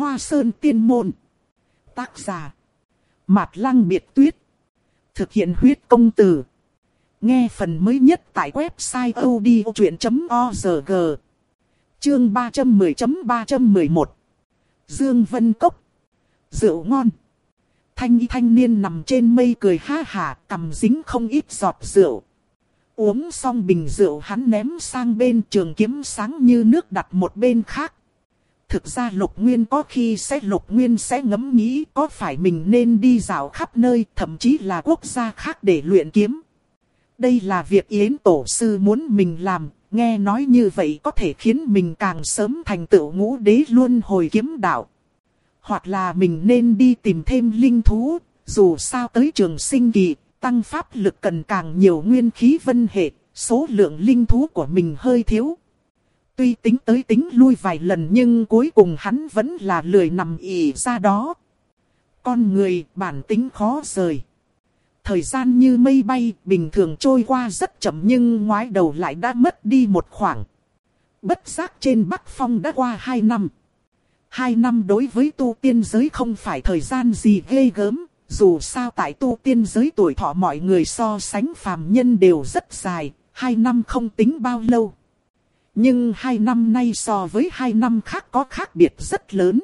Hoa Sơn Tiên Môn. Tác giả Mạt Lăng Biệt Tuyết. Thực hiện huyết công từ. Nghe phần mới nhất tại website odchuyện.org. Chương 310.311. Dương Vân Cốc. Rượu ngon. Thanh niên nằm trên mây cười ha hả, cằm dính không ít giọt rượu. Uống xong bình rượu hắn ném sang bên, trường kiếm sáng như nước đặt một bên khác. Thực ra Lục Nguyên sẽ ngẫm nghĩ có phải mình nên đi dạo khắp nơi, thậm chí là quốc gia khác để luyện kiếm. Đây là việc Yến Tổ Sư muốn mình làm, nghe nói như vậy có thể khiến mình càng sớm thành tựu ngũ đế luân hồi kiếm đạo. Hoặc là mình nên đi tìm thêm linh thú, dù sao tới Trường Sinh Kỳ, tăng pháp lực cần càng nhiều nguyên khí vân hệ, số lượng linh thú của mình hơi thiếu. Tuy tính tới tính lui vài lần nhưng cuối cùng hắn vẫn là lười nằm ì ra đó. Con người bản tính khó rời. Thời gian như mây bay, bình thường trôi qua rất chậm nhưng ngoái đầu lại đã mất đi một khoảng. Bất giác trên Bắc Phong đã qua 2 năm. 2 năm đối với tu tiên giới không phải thời gian gì ghê gớm. Dù sao tại tu tiên giới tuổi thọ mọi người so sánh phàm nhân đều rất dài, 2 năm không tính bao lâu. Nhưng 2 năm nay so với 2 năm khác có khác biệt rất lớn.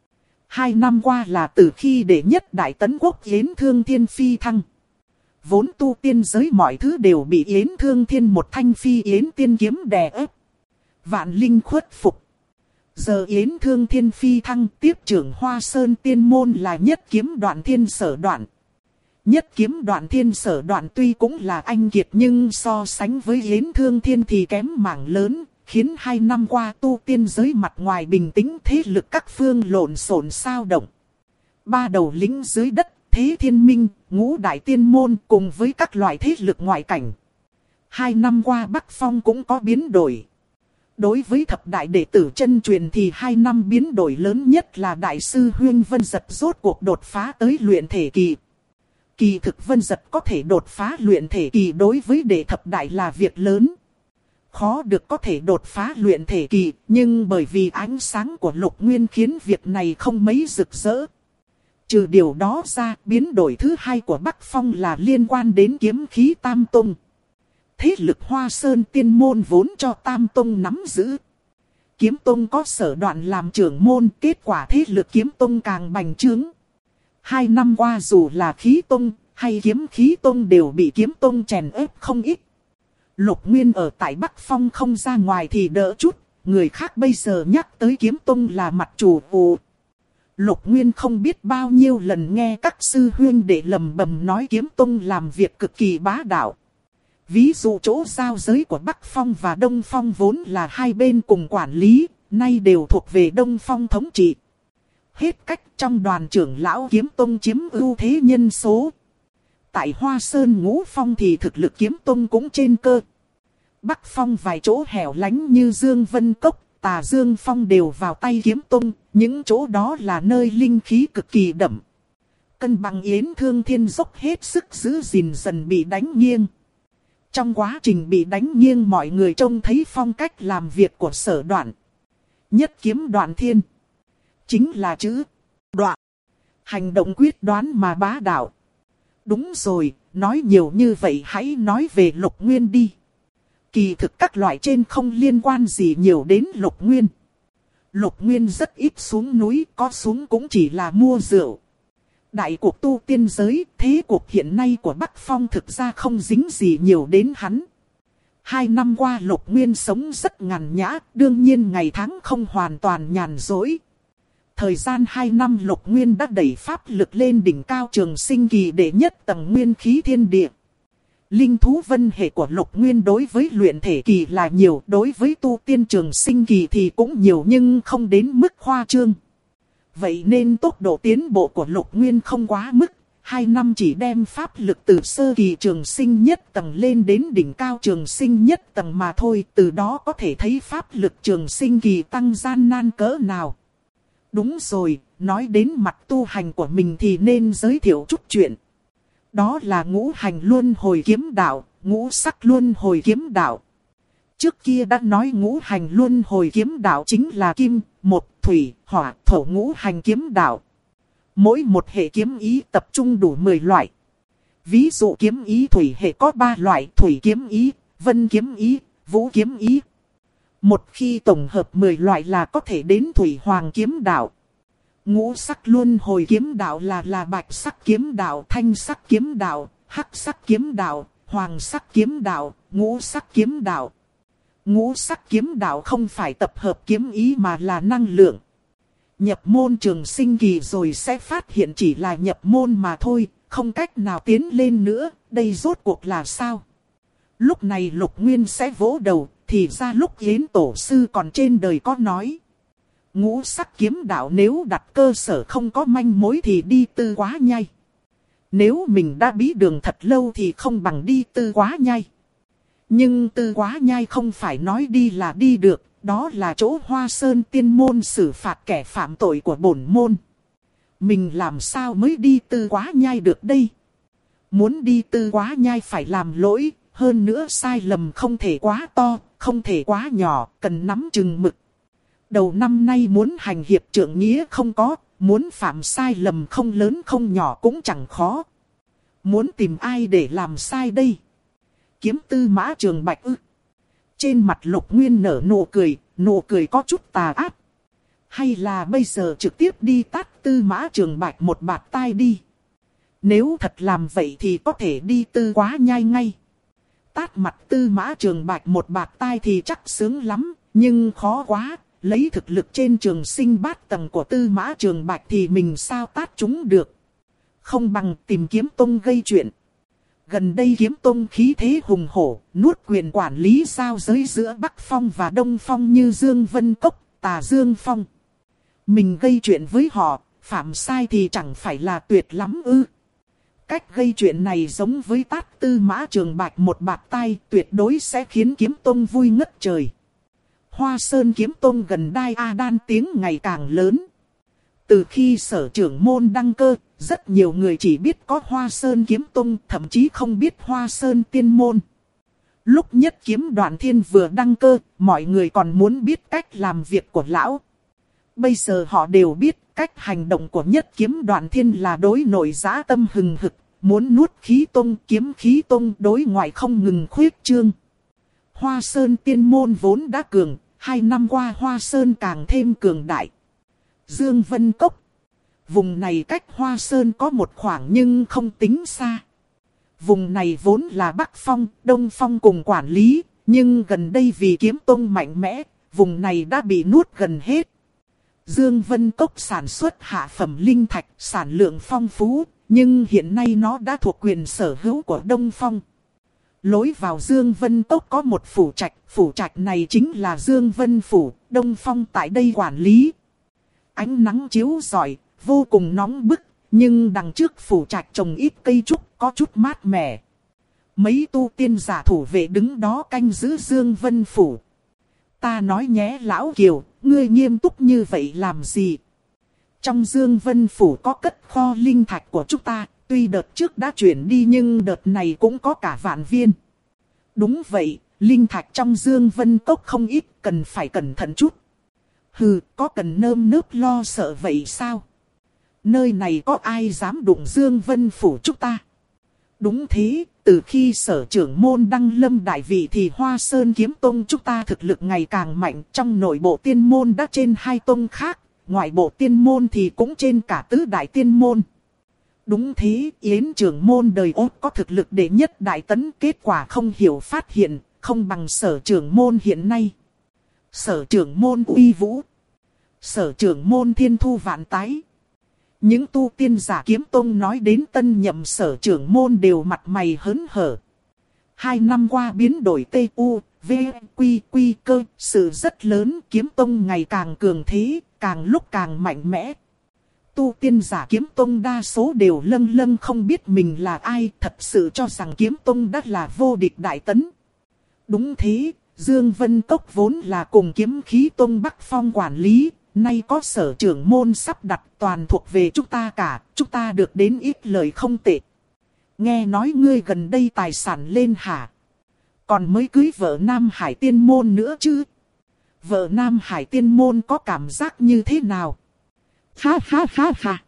2 năm qua là từ khi đệ nhất Đại Tấn Quốc Yến Thương Thiên phi thăng. Vốn tu tiên giới mọi thứ đều bị Yến Thương Thiên một thanh phi Yến Tiên kiếm đè ép. Vạn linh khuất phục. Giờ Yến Thương Thiên phi thăng, tiếp trưởng Hoa Sơn Tiên Môn là Nhất Kiếm Đoạn Thiên Sở Đoạn. Nhất Kiếm Đoạn Thiên Sở Đoạn tuy cũng là anh kiệt nhưng so sánh với Yến Thương Thiên thì kém mảng lớn, khiến 2 năm qua tu tiên giới mặt ngoài bình tĩnh, thế lực các phương lộn xộn sao động. 3 đầu lĩnh dưới đất, Thế Thiên Minh, Ngũ Đại Tiên Môn cùng với các loại thế lực ngoại cảnh. 2 năm qua Bắc Phong cũng có biến đổi. Đối với thập đại đệ tử chân truyền thì 2 năm biến đổi lớn nhất là Đại sư Huyên Vân Dật rốt cuộc đột phá tới luyện thể kỳ. Kỳ thực Vân Dật có thể đột phá luyện thể kỳ đối với đệ thập đại là việc lớn. Khó được có thể đột phá luyện thể kỳ, nhưng bởi vì ánh sáng của Lục Nguyên khiến việc này không mấy rực rỡ. Trừ điều đó ra, biến đổi thứ hai của Bắc Phong là liên quan đến kiếm khí Tam Tông. Thế lực Hoa Sơn Tiên Môn vốn cho Tam Tông nắm giữ. Kiếm Tông có Sở Đoạn làm trưởng môn, kết quả thế lực Kiếm Tông càng bành trướng. 2 năm qua dù là Khí Tông hay Kiếm Khí Tông đều bị Kiếm Tông chèn ép không ít. Lục Nguyên ở tại Bắc Phong không ra ngoài thì đỡ chút, người khác bây giờ nhắc tới Kiếm Tông là mặt chủ vụ. Lục Nguyên không biết bao nhiêu lần nghe các sư huynh đệ lầm bầm nói Kiếm Tông làm việc cực kỳ bá đạo. Ví dụ chỗ giao giới của Bắc Phong và Đông Phong vốn là hai bên cùng quản lý, nay đều thuộc về Đông Phong thống trị. Hết cách trong đoàn trưởng lão Kiếm Tông chiếm ưu thế nhân số. Tại Hoa Sơn Ngũ Phong thì thực lực Kiếm Tông cũng trên cơ. Bắc Phong vài chỗ hẻo lánh như Dương Vân Cốc, Tà Dương Phong đều vào tay Kiếm Tông, những chỗ đó là nơi linh khí cực kỳ đậm. Cân bằng Yến Thương Thiên dốc hết sức giữ gìn dần bị đánh nghiêng. Trong quá trình bị đánh nghiêng mọi người trông thấy phong cách làm việc của Sở Đoạn. Nhất Kiếm Đoạn Thiên. Chính là chữ đoạn. Hành động quyết đoán mà bá đạo. Đúng rồi, nói nhiều như vậy hãy nói về Lục Nguyên đi. Kỳ thực các loại trên không liên quan gì nhiều đến Lục Nguyên. Lục Nguyên rất ít xuống núi, có xuống cũng chỉ là mua rượu. Đại cuộc tu tiên giới, thế cuộc hiện nay của Bắc Phong thực ra không dính gì nhiều đến hắn. 2 năm qua Lục Nguyên sống rất nhàn nhã, đương nhiên ngày tháng không hoàn toàn nhàn rỗi. Thời gian 2 năm Lục Nguyên đã đẩy pháp lực lên đỉnh cao Trường Sinh Kỳ đệ nhất tầng nguyên khí thiên địa. Linh thú vân hệ của Lục Nguyên đối với luyện thể kỳ là nhiều, đối với tu tiên Trường Sinh Kỳ thì cũng nhiều nhưng không đến mức khoa trương. Vậy nên tốc độ tiến bộ của Lục Nguyên không quá mức, 2 năm chỉ đem pháp lực từ sơ kỳ Trường Sinh nhất tầng lên đến đỉnh cao Trường Sinh nhất tầng mà thôi, từ đó có thể thấy pháp lực Trường Sinh Kỳ tăng gian nan cỡ nào. Đúng rồi, nói đến mặt tu hành của mình thì nên giới thiệu chút chuyện. Đó là ngũ hành luân hồi kiếm đạo, ngũ sắc luân hồi kiếm đạo. Trước kia đã nói ngũ hành luân hồi kiếm đạo chính là kim, một, thủy, hỏa, thổ ngũ hành kiếm đạo. Mỗi một hệ kiếm ý tập trung đủ 10 loại. Ví dụ kiếm ý thủy hệ có 3 loại: thủy kiếm ý, vân kiếm ý, vũ kiếm ý. Một khi tổng hợp 10 loại là có thể đến thủy hoàng kiếm đạo. Ngũ sắc luân hồi kiếm đạo là bạch sắc kiếm đạo, thanh sắc kiếm đạo, hắc sắc kiếm đạo, hoàng sắc kiếm đạo, ngũ sắc kiếm đạo. Ngũ sắc kiếm đạo không phải tập hợp kiếm ý mà là năng lượng. Nhập môn trường sinh kỳ rồi sẽ phát hiện chỉ là nhập môn mà thôi, không cách nào tiến lên nữa, đây rốt cuộc là sao? Lúc này Lục Nguyên sẽ vỗ đầu, thì ra lúc Yến Tổ Sư còn trên đời có nói. Ngũ sắc kiếm đạo nếu đặt cơ sở không có manh mối thì đi Tư Quá Nhai. Nếu mình đã bí đường thật lâu thì không bằng đi Tư Quá Nhai. Nhưng Tư Quá Nhai không phải nói đi là đi được, đó là chỗ Hoa Sơn Tiên Môn xử phạt kẻ phạm tội của bổn môn. Mình làm sao mới đi Tư Quá Nhai được đây? Muốn đi Tư Quá Nhai phải làm lỗi, hơn nữa sai lầm không thể quá to, không thể quá nhỏ, cần nắm chừng mực. Đầu năm nay muốn hành hiệp trượng nghĩa không có, muốn phạm sai lầm không lớn không nhỏ cũng chẳng khó. Muốn tìm ai để làm sai đây? Kiếm Tư Mã Trường Bạch ư? Trên mặt Lục Nguyên nở nụ cười có chút tà ác. Hay là bây giờ trực tiếp đi tát Tư Mã Trường Bạch một bạt tai đi. Nếu thật làm vậy thì có thể đi Tư Quá Nhai ngay. Tát mặt Tư Mã Trường Bạch một bạt tai thì chắc sướng lắm, nhưng khó quá. Lấy thực lực trên trường sinh bát tầng của Tư Mã Trường Bạch thì mình sao tát chúng được. Không bằng tìm Kiếm Tông gây chuyện. Gần đây Kiếm Tông khí thế hùng hổ, nuốt quyền quản lý giao giới giữa Bắc Phong và Đông Phong như Dương Vân Cốc, Tà Dương Phong. Mình gây chuyện với họ, phạm sai thì chẳng phải là tuyệt lắm ư? Cách gây chuyện này giống với tát Tư Mã Trường Bạch một bạt tai, tuyệt đối sẽ khiến Kiếm Tông vui ngất trời. Hoa Sơn Kiếm Tông gần Đai A Đan tiếng ngày càng lớn. Từ khi Sở trưởng môn đăng cơ, rất nhiều người chỉ biết có Hoa Sơn Kiếm Tông, thậm chí không biết Hoa Sơn Tiên Môn. Lúc Nhất Kiếm Đoạn Thiên vừa đăng cơ, mọi người còn muốn biết cách làm việc của lão. Bây giờ họ đều biết cách hành động của Nhất Kiếm Đoạn Thiên là đối nội dã tâm hừng hực, muốn nuốt khí tông, kiếm khí tông, đối ngoại không ngừng khuyết trương. Hoa Sơn Tiên Môn vốn đã cường, 2 năm qua Hoa Sơn càng thêm cường đại. Dương Vân Cốc. Vùng này cách Hoa Sơn có một khoảng nhưng không tính xa. Vùng này vốn là Bắc Phong, Đông Phong cùng quản lý, nhưng gần đây vì Kiếm Tông mạnh mẽ, vùng này đã bị nuốt gần hết. Dương Vân Cốc sản xuất hạ phẩm linh thạch, sản lượng phong phú, nhưng hiện nay nó đã thuộc quyền sở hữu của Đông Phong. Lối vào Dương Vân Cốc có một phủ trạch này chính là Dương Vân Phủ, Đông Phong tại đây quản lý. Ánh nắng chiếu rọi, vô cùng nóng bức, nhưng đằng trước phủ trạch trồng ít cây trúc, có chút mát mẻ. Mấy tu tiên giả thủ vệ đứng đó canh giữ Dương Vân Phủ. Ta nói nhé lão Kiều, ngươi nghiêm túc như vậy làm gì? Trong Dương Vân Phủ có cất kho linh thạch của chúng ta, tuy đợt trước đã chuyển đi nhưng đợt này cũng có cả vạn viên. Đúng vậy, linh thạch trong Dương Vân Cốc không ít, cần phải cẩn thận chút. Hừ, có cần nơm nớp lo sợ vậy sao? Nơi này có ai dám đụng Dương Vân Phủ chúng ta? Đúng thế, từ khi Sở trưởng môn đăng lâm đại vị thì Hoa Sơn Kiếm Tông chúng ta thực lực ngày càng mạnh. Trong nội bộ tiên môn đã trên 2 tông khác, ngoại bộ tiên môn thì cũng trên cả tứ đại tiên môn. Đúng thế, Yến trưởng môn đời Ốt có thực lực đệ nhất đại tấn, kết quả không hiểu phát hiện, không bằng Sở trưởng môn hiện nay. Sở trưởng môn uy vũ, Sở trưởng môn thiên thu vạn tái. Những tu tiên giả Kiếm Tông nói đến tân nhậm Sở trưởng môn đều mặt mày hớn hở. 2 năm qua biến đổi TU, V, Quy cơ, sự rất lớn, Kiếm Tông ngày càng cường thế, càng lúc càng mạnh mẽ. Tu tiên giả Kiếm Tông đa số đều lâng lâng không biết mình là ai, thật sự cho rằng Kiếm Tông đã là vô địch đại tấn. Đúng thế, Dương Vân Cốc vốn là cùng Kiếm Khí Tông Bắc Phong quản lý, nay có Sở trưởng môn sắp đặt, toàn thuộc về chúng ta cả, chúng ta được đến ít lời không tệ. Nghe nói ngươi gần đây tài sản lên hả? Còn mới cưới vợ Nam Hải Tiên Môn nữa chứ? vợ Nam Hải tiên môn có cảm giác như thế nào? Ha ha ha ha.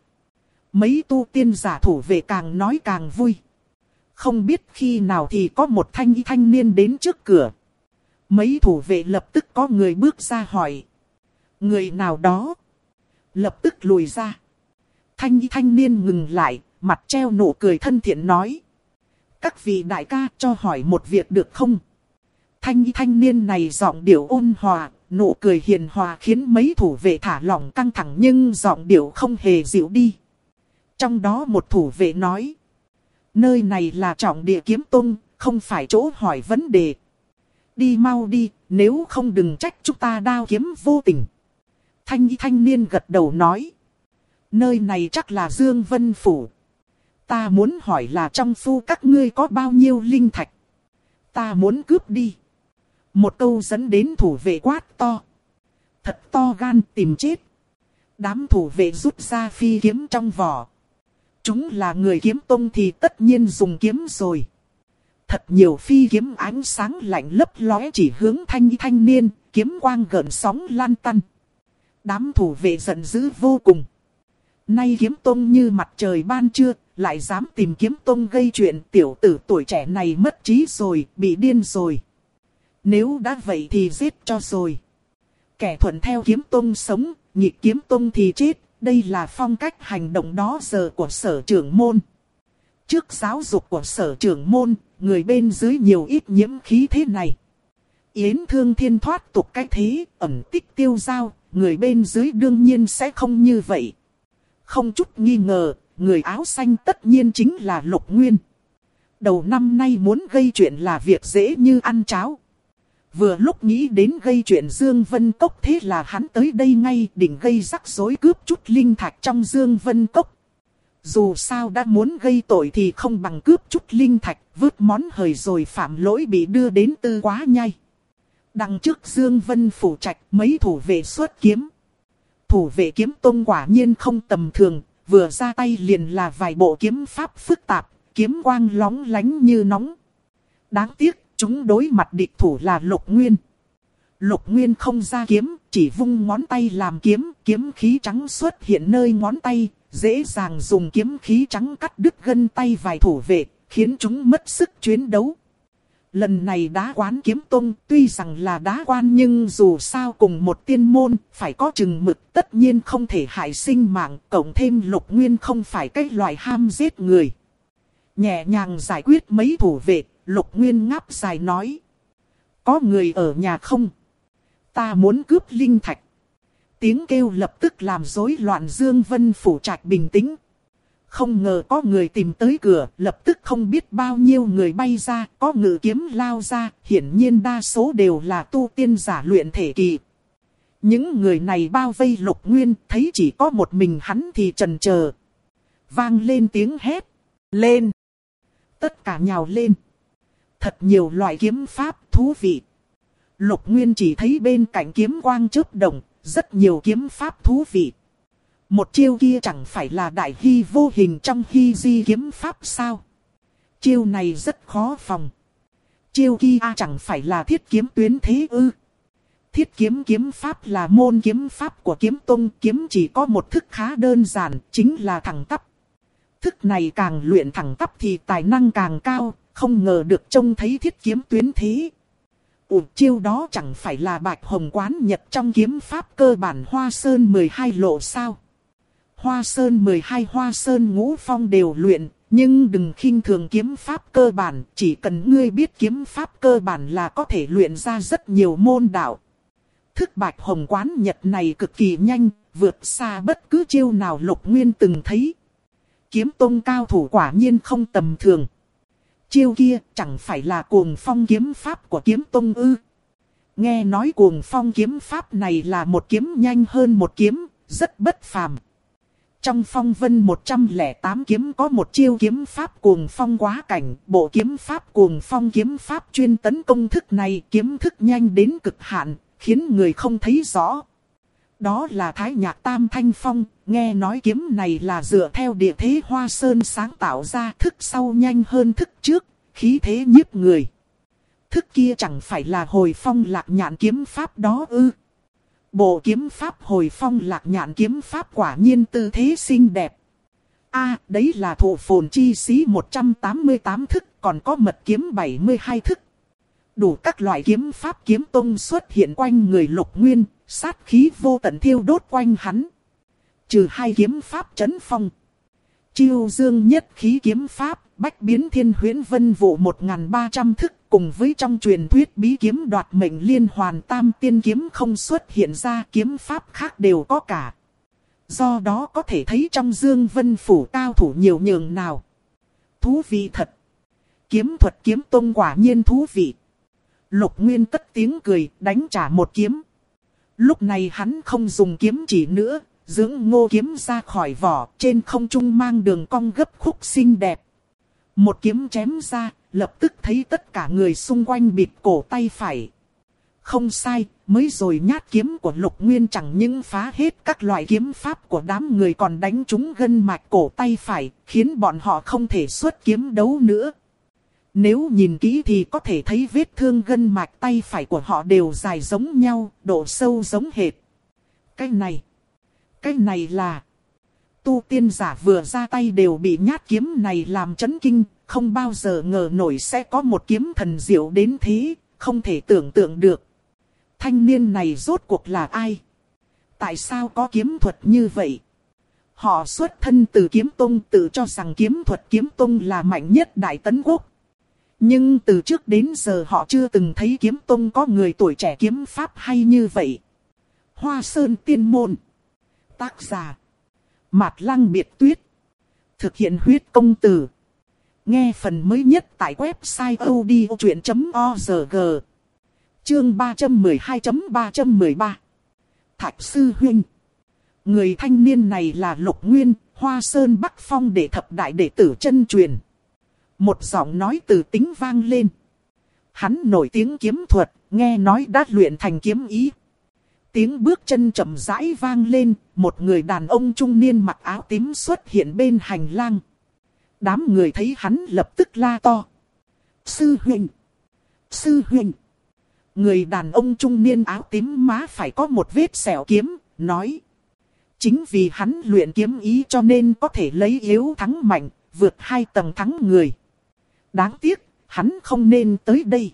Mấy tu tiên giả thủ vệ càng nói càng vui. Không biết khi nào thì có một thanh niên đến trước cửa. Mấy thủ vệ lập tức có người bước ra hỏi. Người nào đó? Lập tức lùi ra. Thanh niên ngừng lại, mặt treo nụ cười thân thiện nói. Các vị đại ca cho hỏi một việc được không? Thanh niên này giọng điệu ôn hòa, nụ cười hiền hòa khiến mấy thủ vệ thả lỏng căng thẳng nhưng giọng điệu không hề dịu đi. Trong đó một thủ vệ nói. Nơi này là trọng địa kiếm tông, không phải chỗ hỏi vấn đề. Đi mau đi, nếu không đừng trách chúng ta đao kiếm vô tình. Thanh niên gật đầu nói. Nơi này chắc là Dương Vân Phủ. Ta muốn hỏi là trong phu các ngươi có bao nhiêu linh thạch. Ta muốn cướp đi. Một câu dẫn đến thủ vệ quát to. Thật to gan tìm chết. Đám thủ vệ rút ra phi kiếm trong vỏ. Chúng là người kiếm tông thì tất nhiên dùng kiếm rồi. Thật nhiều phi kiếm ánh sáng lạnh lấp lóe chỉ hướng thanh niên, kiếm quang gợn sóng lan tăn. Đám thủ vệ giận dữ vô cùng. Nay kiếm tông như mặt trời ban trưa, lại dám tìm kiếm tông gây chuyện, tiểu tử tuổi trẻ này mất trí rồi, bị điên rồi. Nếu đã vậy thì giết cho rồi. Kẻ thuận theo kiếm tông sống, nghịch kiếm tông thì chết, đây là phong cách hành động đó giờ của sở trưởng môn. Trước giáo dục của sở trưởng môn, người bên dưới nhiều ít nhiễm khí thế này. Yến Thương Thiên thoát tục cái thế, ẩn tích tiêu dao, người bên dưới đương nhiên sẽ không như vậy. Không chút nghi ngờ, người áo xanh tất nhiên chính là Lục Nguyên. Đầu năm nay muốn gây chuyện là việc dễ như ăn cháo. Vừa lúc nghĩ đến gây chuyện Dương Vân Cốc thế là hắn tới đây ngay định gây rắc rối cướp chút linh thạch trong Dương Vân Cốc. Dù sao đã muốn gây tội thì không bằng cướp chút linh thạch, vứt món hời rồi phạm lỗi bị đưa đến tư quá nhai. Đằng trước Dương Vân phủ trạch mấy thủ vệ xuất kiếm. Thủ vệ kiếm tông quả nhiên không tầm thường, vừa ra tay liền là vài bộ kiếm pháp phức tạp, kiếm quang lóng lánh như nóng. Đáng tiếc, chúng đối mặt địch thủ là Lục Nguyên. Lục Nguyên không ra kiếm, chỉ vung ngón tay làm kiếm, kiếm khí trắng xuất hiện nơi ngón tay, dễ dàng dùng kiếm khí trắng cắt đứt gân tay vài thủ vệ, khiến chúng mất sức chiến đấu. Lần này đá quán kiếm tông tuy rằng là đá quan nhưng dù sao cùng một tiên môn, phải có chừng mực, tất nhiên không thể hại sinh mạng, cộng thêm Lục Nguyên không phải cái loại ham giết người. Nhẹ nhàng giải quyết mấy thủ vệ, Lục Nguyên ngáp dài nói. Có người ở nhà không? Ta muốn cướp linh thạch. Tiếng kêu lập tức làm rối loạn Dương Vân phủ trạch bình tĩnh. Không ngờ có người tìm tới cửa, lập tức không biết bao nhiêu người bay ra, có ngự kiếm lao ra, hiển nhiên đa số đều là tu tiên giả luyện thể kỳ. Những người này bao vây Lục Nguyên, thấy chỉ có một mình hắn thì chần chờ. Vang lên tiếng hét. Lên! Tất cả nhào lên. Thật nhiều loại kiếm pháp thú vị. Lục Nguyên chỉ thấy bên cạnh kiếm quang chớp động, rất nhiều kiếm pháp thú vị. Một chiêu kia chẳng phải là đại hy vô hình trong hy di kiếm pháp sao? Chiêu này rất khó phòng. Chiêu kia chẳng phải là thiết kiếm tuyến thế ư? Thiết kiếm kiếm pháp là môn kiếm pháp của kiếm tông, kiếm chỉ có một thức khá đơn giản, chính là thẳng tắp. Thức này càng luyện thẳng tắp thì tài năng càng cao, không ngờ được trông thấy thiết kiếm tuyến thế. Chiêu đó chẳng phải là Bạch Hồng Quán Nhật trong kiếm pháp cơ bản Hoa Sơn 12 lộ sao? Hoa Sơn 12 Hoa Sơn Ngũ Phong đều luyện, nhưng đừng khinh thường kiếm pháp cơ bản, chỉ cần ngươi biết kiếm pháp cơ bản là có thể luyện ra rất nhiều môn đạo. Thức Bạch Hồng Quán Nhật này cực kỳ nhanh, vượt xa bất cứ chiêu nào Lục Nguyên từng thấy. Kiếm tông cao thủ quả nhiên không tầm thường. Chiêu kia chẳng phải là Cuồng Phong kiếm pháp của kiếm tông ư? Nghe nói Cuồng Phong kiếm pháp này là một kiếm nhanh hơn một kiếm, rất bất phàm. Trong Phong Vân 108 kiếm có một chiêu kiếm pháp Cuồng Phong quá cảnh, bộ kiếm pháp Cuồng Phong kiếm pháp chuyên tấn công thức này, kiếm thức nhanh đến cực hạn, khiến người không thấy rõ. Đó là Thái Nhạc Tam Thanh Phong, nghe nói kiếm này là dựa theo địa thế Hoa Sơn sáng tạo ra, thức sau nhanh hơn thức trước, khí thế nhiếp người. Thức kia chẳng phải là Hồi Phong Lạc Nhạn kiếm pháp đó ư? Bộ kiếm pháp hồi phong Lạc Nhạn kiếm pháp quả nhiên tư thế xinh đẹp. Đấy là thụ phồn chi sĩ 188 thức, còn có mật kiếm 72 thức. Đủ các loại kiếm pháp kiếm tông xuất hiện quanh người Lục Nguyên, sát khí vô tận thiêu đốt quanh hắn. Trừ hai kiếm pháp trấn phong, Chiêu Dương nhất khí kiếm pháp, bách biến thiên huyễn vân vụ 1300 thức, cùng với trong truyền thuyết bí kiếm đoạt mệnh liên hoàn tam tiên kiếm không xuất hiện ra, kiếm pháp khác đều có cả. Do đó có thể thấy trong Dương Vân Phủ cao thủ nhiều nhường nào. Thú vị thật. Kiếm thuật kiếm tông quả nhiên thú vị. Lục Nguyên cất tiếng cười, đánh trả một kiếm. Lúc này hắn không dùng kiếm chỉ nữa, dưỡng ngô kiếm ra khỏi vỏ, trên không trung mang đường cong gấp khúc xinh đẹp. Một kiếm chém ra, lập tức thấy tất cả người xung quanh bịt cổ tay phải. Không sai, mới rồi nhát kiếm của Lục Nguyên chẳng những phá hết các loại kiếm pháp của đám người, còn đánh trúng gân mạch cổ tay phải, khiến bọn họ không thể xuất kiếm đấu nữa. Nếu nhìn kỹ thì có thể thấy vết thương gân mạch tay phải của họ đều dài giống nhau, độ sâu giống hệt. Cái này là... Tu tiên giả vừa ra tay đều bị nhát kiếm này làm chấn kinh, không bao giờ ngờ nổi sẽ có một kiếm thần diệu đến thế, không thể tưởng tượng được. Thanh niên này rốt cuộc là ai? Tại sao có kiếm thuật như vậy? Họ xuất thân từ kiếm tông, tự cho rằng kiếm thuật kiếm tông là mạnh nhất Đại Tấn Quốc. Nhưng từ trước đến giờ họ chưa từng thấy kiếm tông có người tuổi trẻ kiếm pháp hay như vậy. Hoa Sơn Tiên Môn. Tác giả Mạt Lăng Biệt Tuyết. Thực hiện huyết công từ. Nghe phần mới nhất tại website odchuyện.org. Chương 312.313. Thạch Sư Huynh. Người thanh niên này là Lục Nguyên, Hoa Sơn Bắc Phong đệ thập đại đệ tử chân truyền. Một giọng nói từ tính vang lên. Hắn nổi tiếng kiếm thuật, nghe nói đã luyện thành kiếm ý. Tiếng bước chân chậm rãi vang lên, một người đàn ông trung niên mặc áo tím xuất hiện bên hành lang. Đám người thấy hắn lập tức la to. Sư huynh! Sư huynh! Người đàn ông trung niên áo tím má phải có một vết sẹo kiếm, nói. Chính vì hắn luyện kiếm ý cho nên có thể lấy yếu thắng mạnh, vượt 2 tầng thắng người. Đáng tiếc, hắn không nên tới đây.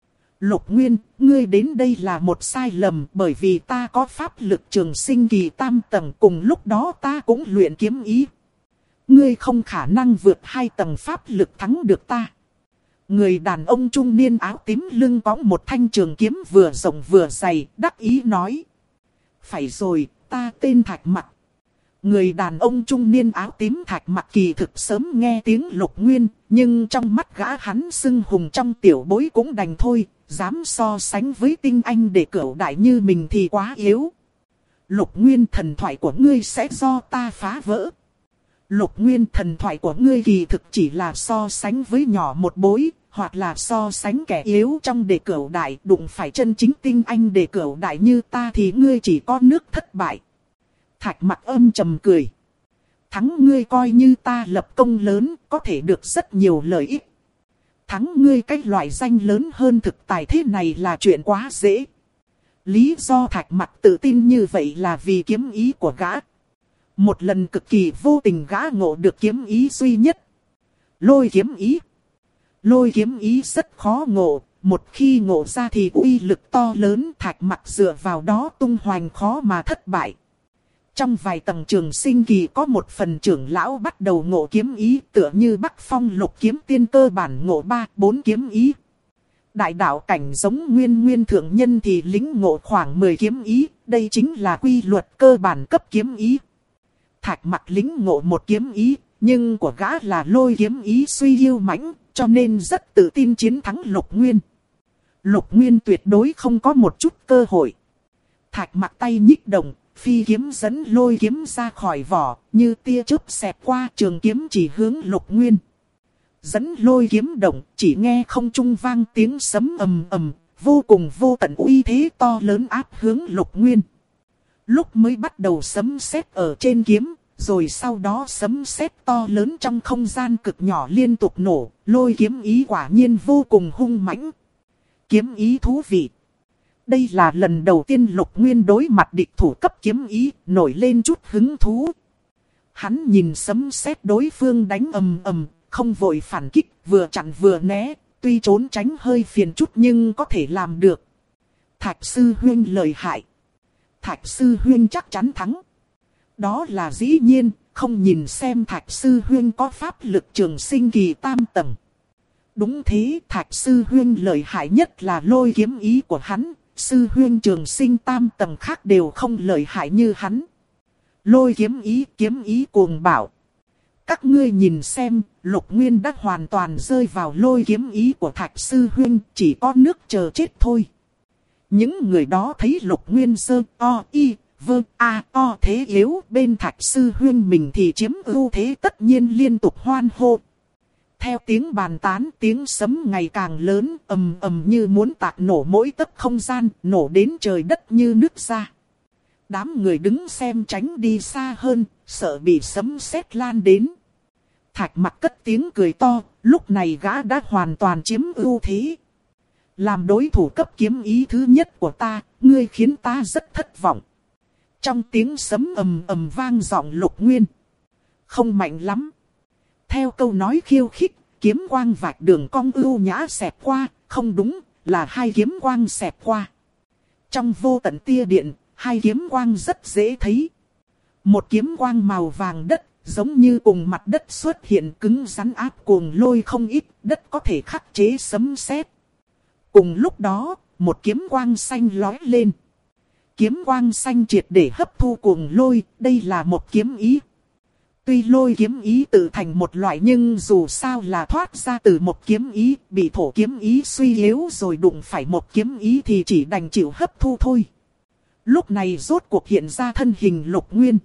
Lục Nguyên, ngươi đến đây là một sai lầm, bởi vì ta có pháp lực trường sinh kỳ tam tầng, cùng lúc đó ta cũng luyện kiếm ý. Ngươi không khả năng vượt 2 tầng pháp lực thắng được ta. Người đàn ông trung niên áo tím lưng cõng một thanh trường kiếm vừa rộng vừa dày, đắc ý nói. Phải rồi, ta tên Thạch Mặc. Người đàn ông trung niên áo tím Thạch Mặc kỳ thực sớm nghe tiếng Lục Nguyên, nhưng trong mắt gã hắn xưng hùng trong tiểu bối cũng đành thôi, dám so sánh với tinh anh để cửu đại như mình thì quá yếu. Lục Nguyên, thần thoại của ngươi sẽ do ta phá vỡ. Lục Nguyên, thần thoại của ngươi kỳ thực chỉ là so sánh với nhỏ một bối, hoặc là so sánh kẻ yếu trong đệ cửu đại, đụng phải chân chính tinh anh đệ cửu đại như ta thì ngươi chỉ có nước thất bại. Thạch Mặc âm trầm cười. Thắng ngươi coi như ta lập công lớn, có thể được rất nhiều lợi ích. Thắng ngươi cái loại danh lớn hơn thực tài thế này là chuyện quá dễ. Lý do Thạch Mặc tự tin như vậy là vì kiếm ý của gã. Một lần cực kỳ vô tình gã ngộ được kiếm ý duy nhất. Lôi kiếm ý. Lôi kiếm ý rất khó ngộ, một khi ngộ ra thì uy lực to lớn, Thạch Mặc dựa vào đó tung hoành khó mà thất bại. Trong vài tầng trường sinh kỳ có một phần trưởng lão bắt đầu ngộ kiếm ý, tựa như Bắc Phong Lục Kiếm Tiên cơ bản ngộ 3-4 kiếm ý. Đại đạo cảnh giống nguyên thượng nhân thì lĩnh ngộ khoảng 10 kiếm ý, đây chính là quy luật cơ bản cấp kiếm ý. Thạch Mặc lĩnh ngộ một kiếm ý, nhưng của gã là lôi kiếm ý suy yêu mãnh, cho nên rất tự tin chiến thắng Lục Nguyên. Lục Nguyên tuyệt đối không có một chút cơ hội. Thạch Mặc tay nhích động, phi kiếm dẫn lôi kiếm ra khỏi vỏ, như tia chớp xẹt qua, trường kiếm chỉ hướng Lục Nguyên. Dẫn lôi kiếm động, chỉ nghe không trung vang tiếng sấm ầm ầm, vô cùng vô tận uy thế to lớn áp hướng Lục Nguyên. Lúc mới bắt đầu sấm sét ở trên kiếm, rồi sau đó sấm sét to lớn trong không gian cực nhỏ liên tục nổ, lôi kiếm ý quả nhiên vô cùng hung mãnh. Kiếm ý thú vị. Đây là lần đầu tiên Lục Nguyên đối mặt địch thủ cấp kiếm ý, nổi lên chút hứng thú. Hắn nhìn sấm sét đối phương đánh ầm ầm, không vội phản kích, vừa chặn vừa né, tuy trốn tránh hơi phiền chút nhưng có thể làm được. Thạch sư huynh lợi hại. Thạch sư huynh chắc chắn thắng. Đó là dĩ nhiên, không nhìn xem Thạch sư huynh có pháp lực trường sinh kỳ tam tầng. Đúng thế, Thạch sư huynh lợi hại nhất là lôi kiếm ý của hắn, sư huynh trường sinh tam tầng khác đều không lợi hại như hắn. Lôi kiếm ý cuồng bạo. Các ngươi nhìn xem, Lục Nguyên đã hoàn toàn rơi vào lôi kiếm ý của Thạch sư huynh, chỉ có nước chờ chết thôi. Những người đó thấy Lục Nguyên sơ o y vơ a o thế yếu, bên Thạch sư huynh mình thì chiếm ưu thế, tất nhiên liên tục hoan hô. Theo tiếng bàn tán, tiếng sấm ngày càng lớn, ầm ầm như muốn tạc nổ mỗi tấc không gian, nổ đến trời đất như nứt ra. Đám người đứng xem tránh đi xa hơn, sợ bị sấm sét lan đến. Thạch Mặc cất tiếng cười to, lúc này gã đã hoàn toàn chiếm ưu thế. Làm đối thủ cấp kiếm ý thứ nhất của ta, ngươi khiến ta rất thất vọng. Trong tiếng sấm ầm ầm vang giọng Lục Nguyên. Không mạnh lắm. Theo câu nói khiêu khích, kiếm quang vạch đường cong ưu nhã xẹt qua, không đúng, là hai kiếm quang xẹt qua. Trong vô tận tia điện, hai kiếm quang rất dễ thấy. Một kiếm quang màu vàng đất, giống như cùng mặt đất xuất hiện cứng rắn áp cuồng lôi không ít, đất có thể khắc chế sấm sét. Cùng lúc đó, một kiếm quang xanh lói lên. Kiếm quang xanh triệt để hấp thu cuồng lôi, đây là một kiếm ý. Tuy lôi kiếm ý tự thành một loại nhưng dù sao là thoát ra từ một kiếm ý, bị thổ kiếm ý suy yếu rồi đụng phải một kiếm ý thì chỉ đành chịu hấp thu thôi. Lúc này rốt cuộc hiện ra thân hình Lục Nguyên.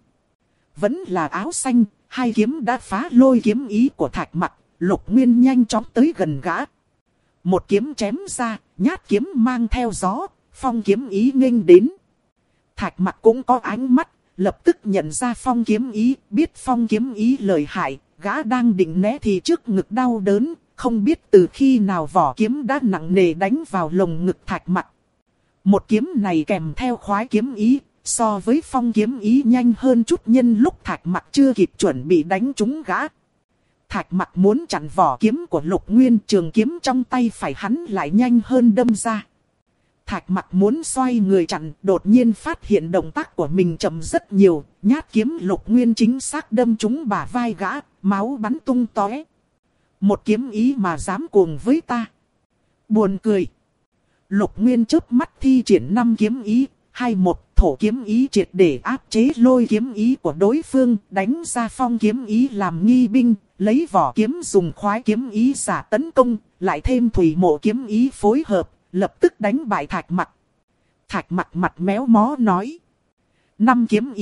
Vẫn là áo xanh, hai kiếm đã phá lôi kiếm ý của Thạch Mặc, Lục Nguyên nhanh chóng tới gần gã. Một kiếm chém ra, nhát kiếm mang theo gió, phong kiếm ý nghênh đến. Thạch Mặc cũng có ánh mắt, lập tức nhận ra phong kiếm ý, biết phong kiếm ý lợi hại, gã đang định né thì trước ngực đau đớn, không biết từ khi nào vỏ kiếm đã nặng nề đánh vào lồng ngực Thạch Mặc. Một kiếm này kèm theo khoái kiếm ý, so với phong kiếm ý nhanh hơn chút, nhân lúc Thạch Mặc chưa kịp chuẩn bị đánh trúng gã. Thạch Mặc muốn chặn vỏ kiếm của Lục Nguyên, trường kiếm trong tay phải hắn lại nhanh hơn đâm ra. Thạch Mặc muốn xoay người chặn, đột nhiên phát hiện động tác của mình chậm rất nhiều, nhát kiếm Lục Nguyên chính xác đâm trúng bả vai gã, máu bắn tung tóe. Một kiếm ý mà dám cuồng với ta. Buồn cười. Lục Nguyên chớp mắt thi triển 5 kiếm ý, 21 thổ kiếm ý triệt để áp chế lôi kiếm ý của đối phương, đánh ra phong kiếm ý làm nghi binh, lấy vỏ kiếm dùng khoái kiếm ý giả tấn công, lại thêm thủy mộ kiếm ý phối hợp, lập tức đánh bại Thạch Mặc. Thạch Mặc mặt méo mó nói: 5 kiếm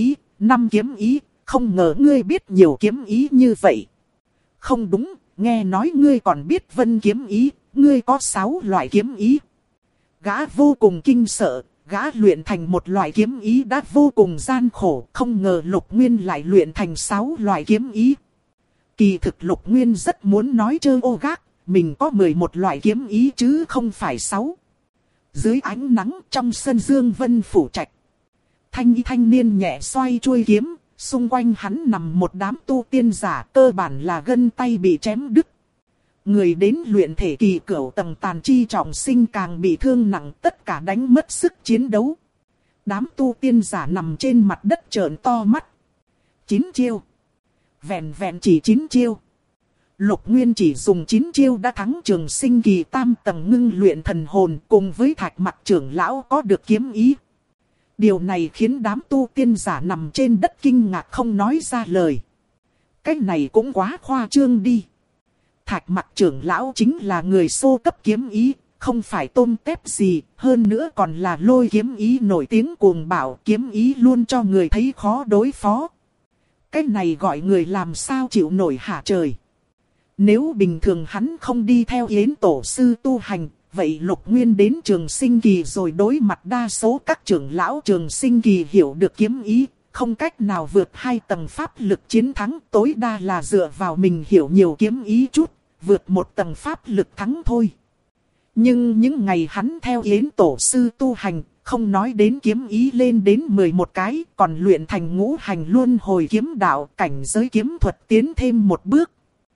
ý, không ngờ ngươi biết nhiều kiếm ý như vậy. Không đúng, nghe nói ngươi còn biết vân kiếm ý, ngươi có 6 loại kiếm ý. Gã vô cùng kinh sợ, gã luyện thành một loại kiếm ý đã vô cùng gian khổ, không ngờ Lục Nguyên lại luyện thành 6 loại kiếm ý. Kỳ thực Lục Nguyên rất muốn nói trơ ô gác, mình có 11 loại kiếm ý chứ không phải 6. Dưới ánh nắng trong sân Dương Vân phủ trạch, thanh niên nhẹ xoay chuôi kiếm, xung quanh hắn nằm một đám tu tiên giả, cơ bản là gân tay bị chém đứt. Người đến luyện thể kỳ cửu tầng tàn chi trọng sinh càng bị thương nặng, tất cả đánh mất sức chiến đấu. Đám tu tiên giả nằm trên mặt đất trợn to mắt. 9 chiêu. Vẹn chỉ 9 chiêu. Lục Nguyên chỉ dùng 9 chiêu đã thắng trường sinh kỳ tam tầng ngưng luyện thần hồn, cùng với Thạch Mặc trưởng lão có được kiếm ý. Điều này khiến đám tu tiên giả nằm trên đất kinh ngạc không nói ra lời. Cái này cũng quá khoa trương đi. Thạch Mặc trưởng lão chính là người sô cấp kiếm ý, không phải tôm tép gì, hơn nữa còn là lôi kiếm ý nổi tiếng cuồng bạo, kiếm ý luôn cho người thấy khó đối phó. Cái này gọi người làm sao chịu nổi hả trời. Nếu bình thường hắn không đi theo Yến tổ sư tu hành, vậy Lục Nguyên đến trường sinh kỳ rồi đối mặt đa số các trưởng lão trường sinh kỳ hiểu được kiếm ý, không cách nào vượt 2 tầng pháp lực chiến thắng, tối đa là dựa vào mình hiểu nhiều kiếm ý chút, vượt 1 tầng pháp lực thắng thôi. Nhưng những ngày hắn theo Yến tổ sư tu hành, không nói đến kiếm ý lên đến 11 cái, còn luyện thành ngũ hành luân hồi kiếm đạo, cảnh giới kiếm thuật tiến thêm một bước.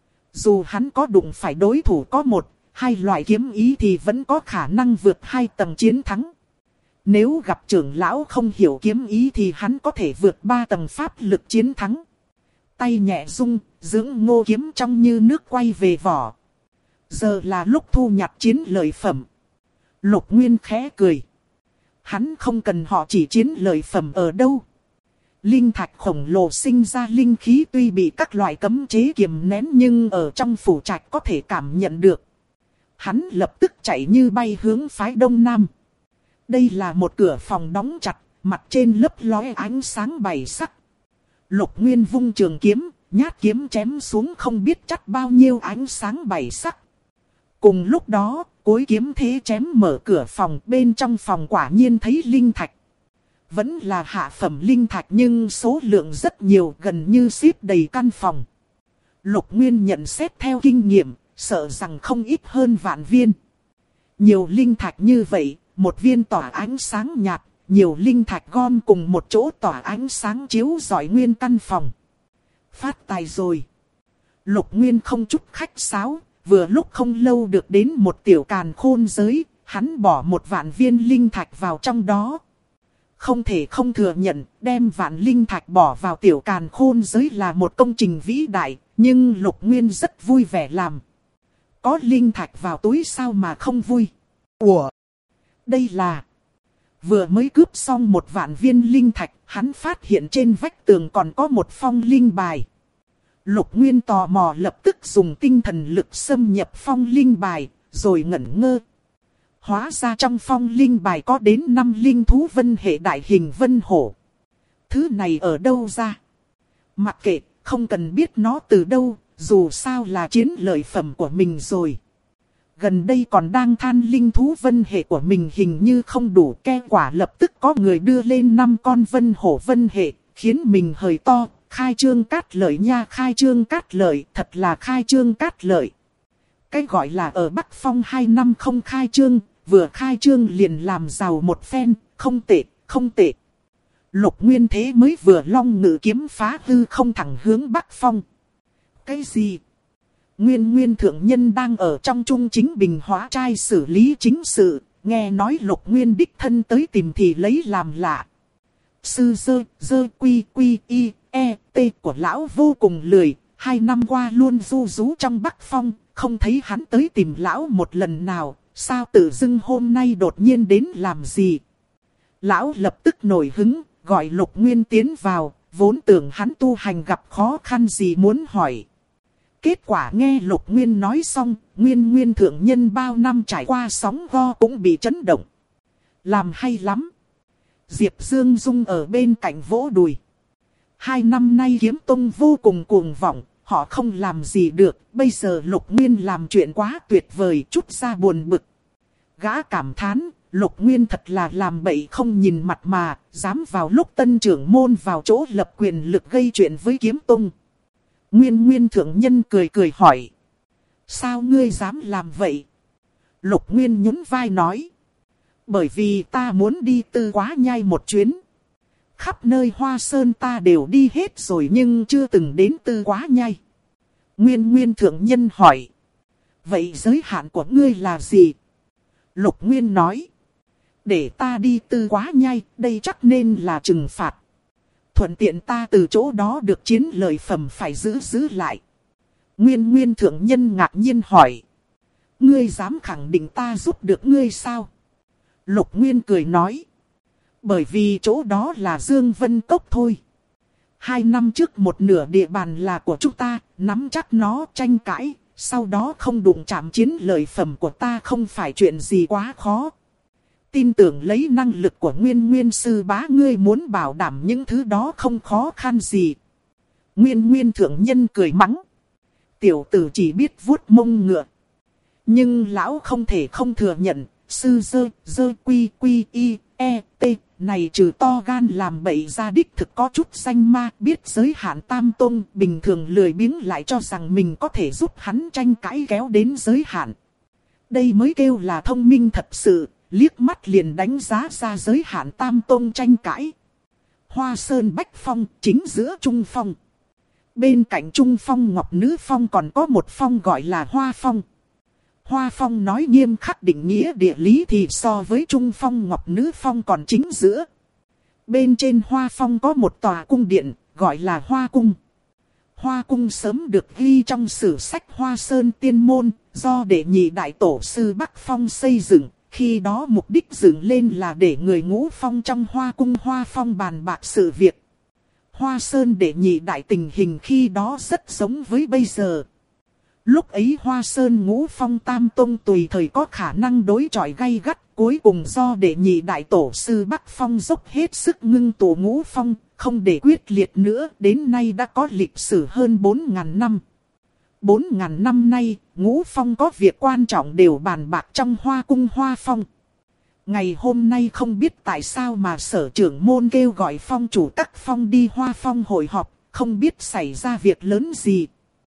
Dù hắn có đụng phải đối thủ có một, hai loại kiếm ý thì vẫn có khả năng vượt 2 tầng chiến thắng. Nếu gặp trưởng lão không hiểu kiếm ý thì hắn có thể vượt 3 tầng pháp lực chiến thắng. Tay nhẹ rung, dưỡng ngô kiếm trong như nước quay về vỏ. Giờ là lúc thu nhặt chiến lợi phẩm. Lục Nguyên khẽ cười. Hắn không cần họ chỉ chiến lợi phẩm ở đâu. Linh thạch khổng lồ sinh ra linh khí tuy bị các loại cấm chế kiềm nén nhưng ở trong phủ trạch có thể cảm nhận được. Hắn lập tức chạy như bay hướng phái đông nam. Đây là một cửa phòng đóng chặt, mặt trên lấp lóe ánh sáng bảy sắc. Lục Nguyên vung trường kiếm, nhát kiếm chém xuống không biết chắc bao nhiêu ánh sáng bảy sắc. Cùng lúc đó, cuối kiếm thế chém mở cửa phòng, bên trong phòng quả nhiên thấy linh thạch. Vẫn là hạ phẩm linh thạch nhưng số lượng rất nhiều, gần như xếp đầy căn phòng. Lục Nguyên nhận xét theo kinh nghiệm, sợ rằng không ít hơn vạn viên. Nhiều linh thạch như vậy, một viên tỏa ánh sáng nhạt, nhiều linh thạch gom cùng một chỗ tỏa ánh sáng chiếu rọi nguyên căn phòng. Phát tài rồi. Lục Nguyên không chút khách sáo, vừa lúc không lâu được đến một tiểu càn khôn giới, hắn bỏ 1 vạn viên linh thạch vào trong đó. Không thể không thừa nhận, đem vạn linh thạch bỏ vào tiểu càn khôn giới là một công trình vĩ đại, nhưng Lục Nguyên rất vui vẻ làm. Có linh thạch vào túi sao mà không vui? Ủa? Đây là... Vừa mới cướp xong 1 vạn viên linh thạch, hắn phát hiện trên vách tường còn có một phong linh bài. Lục Nguyên tò mò lập tức dùng tinh thần lực xâm nhập phong linh bài, rồi ngẩn ngơ. Hóa ra trong phong linh bài có đến 5 linh thú vân hệ đại hình vân hổ. Thứ này ở đâu ra? Mặc kệ, không cần biết nó từ đâu, dù sao là chiến lợi phẩm của mình rồi. Gần đây còn đang than linh thú vân hệ của mình hình như không đủ, kết quả lập tức có người đưa lên 5 con vân hổ vân hệ, khiến mình hơi to. Khai trương cát lợi nha, khai trương cát lợi, thật là khai trương cát lợi. Cái gọi là ở Bắc Phong 2 năm không khai trương, vừa khai trương liền làm giàu một phen, không tệ, không tệ. Lục Nguyên thế mới vừa long ngự kiếm phá hư không thẳng hướng Bắc Phong. Cái gì? Nguyên thượng nhân đang ở trong trung chính bình hóa trai xử lý chính sự, nghe nói Lục Nguyên đích thân tới tìm thì lấy làm lạ. Sư dơ quy y e t của lão vô cùng lười, 2 năm qua luôn du rú trong Bắc Phong, không thấy hắn tới tìm lão một lần nào, sao tự dưng hôm nay đột nhiên đến làm gì? Lão lập tức nổi hứng, gọi Lục Nguyên tiến vào, vốn tưởng hắn tu hành gặp khó khăn gì muốn hỏi. Kết quả nghe Lục Nguyên nói xong, Nguyên thượng nhân bao năm trải qua sóng go cũng bị chấn động. Làm hay lắm. Diệp Dương Dung ở bên cạnh vỗ đùi. 2 năm nay kiếm tông vô cùng cuồng vọng, họ không làm gì được, bây giờ Lục Nguyên làm chuyện quá tuyệt vời, chút ra buồn bực. Gã cảm thán, Lục Nguyên thật là làm bậy không nhìn mặt mà, dám vào lúc tân trưởng môn vào chỗ lập quyền lực gây chuyện với kiếm tông. Nguyên thượng nhân cười hỏi. Sao ngươi dám làm vậy? Lục Nguyên nhún vai nói. Bởi vì ta muốn đi Tư Quá Nhai một chuyến. Khắp nơi Hoa Sơn ta đều đi hết rồi nhưng chưa từng đến Tư Quá Nhai. Nguyên thượng nhân hỏi. Vậy giới hạn của ngươi là gì? Lục Nguyên nói. Để ta đi Tư Quá Nhai, đây chắc nên là trừng phạt. Thuận tiện ta từ chỗ đó được chiến lợi phẩm phải giữ lại. Nguyên thượng nhân ngạc nhiên hỏi. Ngươi dám khẳng định ta giúp được ngươi sao? Lục Nguyên cười nói. Bởi vì chỗ đó là Dương Vân Cốc thôi. 2 năm trước một nửa địa bàn là của chúng ta, nắm chắc nó tranh cãi. Sau đó không đụng chạm chiến lợi phẩm của ta không phải chuyện gì quá khó. Tin tưởng lấy năng lực của Nguyên sư bá ngươi muốn bảo đảm những thứ đó không khó khăn gì. Nguyên thượng nhân cười mắng. Tiểu tử chỉ biết vuốt mông ngựa. Nhưng lão không thể không thừa nhận, sư dơ quy y e t này trừ to gan làm bậy ra đích thực có chút danh ma, biết giới hạn tam tôn, bình thường lười biếng lại cho rằng mình có thể giúp hắn tranh cãi kéo đến giới hạn. Đây mới kêu là thông minh thật sự, liếc mắt liền đánh giá ra giới hạn tam tông tranh cãi. Hoa sơn bách phong chính giữa trung phong. Bên cạnh trung phong ngọc nữ phong còn có một phong gọi là hoa phong. Hoa phong nói nghiêm khắc định nghĩa địa lý thì so với trung phong ngọc nữ phong còn chính giữa. Bên trên hoa phong có một tòa cung điện gọi là hoa cung. Hoa cung sớm được ghi trong sử sách Hoa Sơn Tiên Môn, do đệ nhị đại tổ sư Bắc Phong xây dựng. Khi đó mục đích dựng lên là để người ngũ phong trong hoa cung hoa phong bàn bạc sự việc. Hoa Sơn đệ nhị đại tình hình khi đó rất giống với bây giờ. Lúc ấy Hoa Sơn ngũ phong tam tông tùy thời có khả năng đối chọi gay gắt. Cuối cùng do đệ nhị đại tổ sư Bắc Phong dốc hết sức ngưng tụ ngũ phong, không để quyết liệt nữa. Đến nay đã có lịch sử hơn 4.000 năm. 4.000 năm nay, ngũ phong có việc quan trọng đều bàn bạc trong hoa cung hoa phong. Ngày hôm nay không biết tại sao mà sở trưởng môn kêu gọi phong chủ các phong đi hoa phong hội họp, không biết xảy ra việc lớn gì.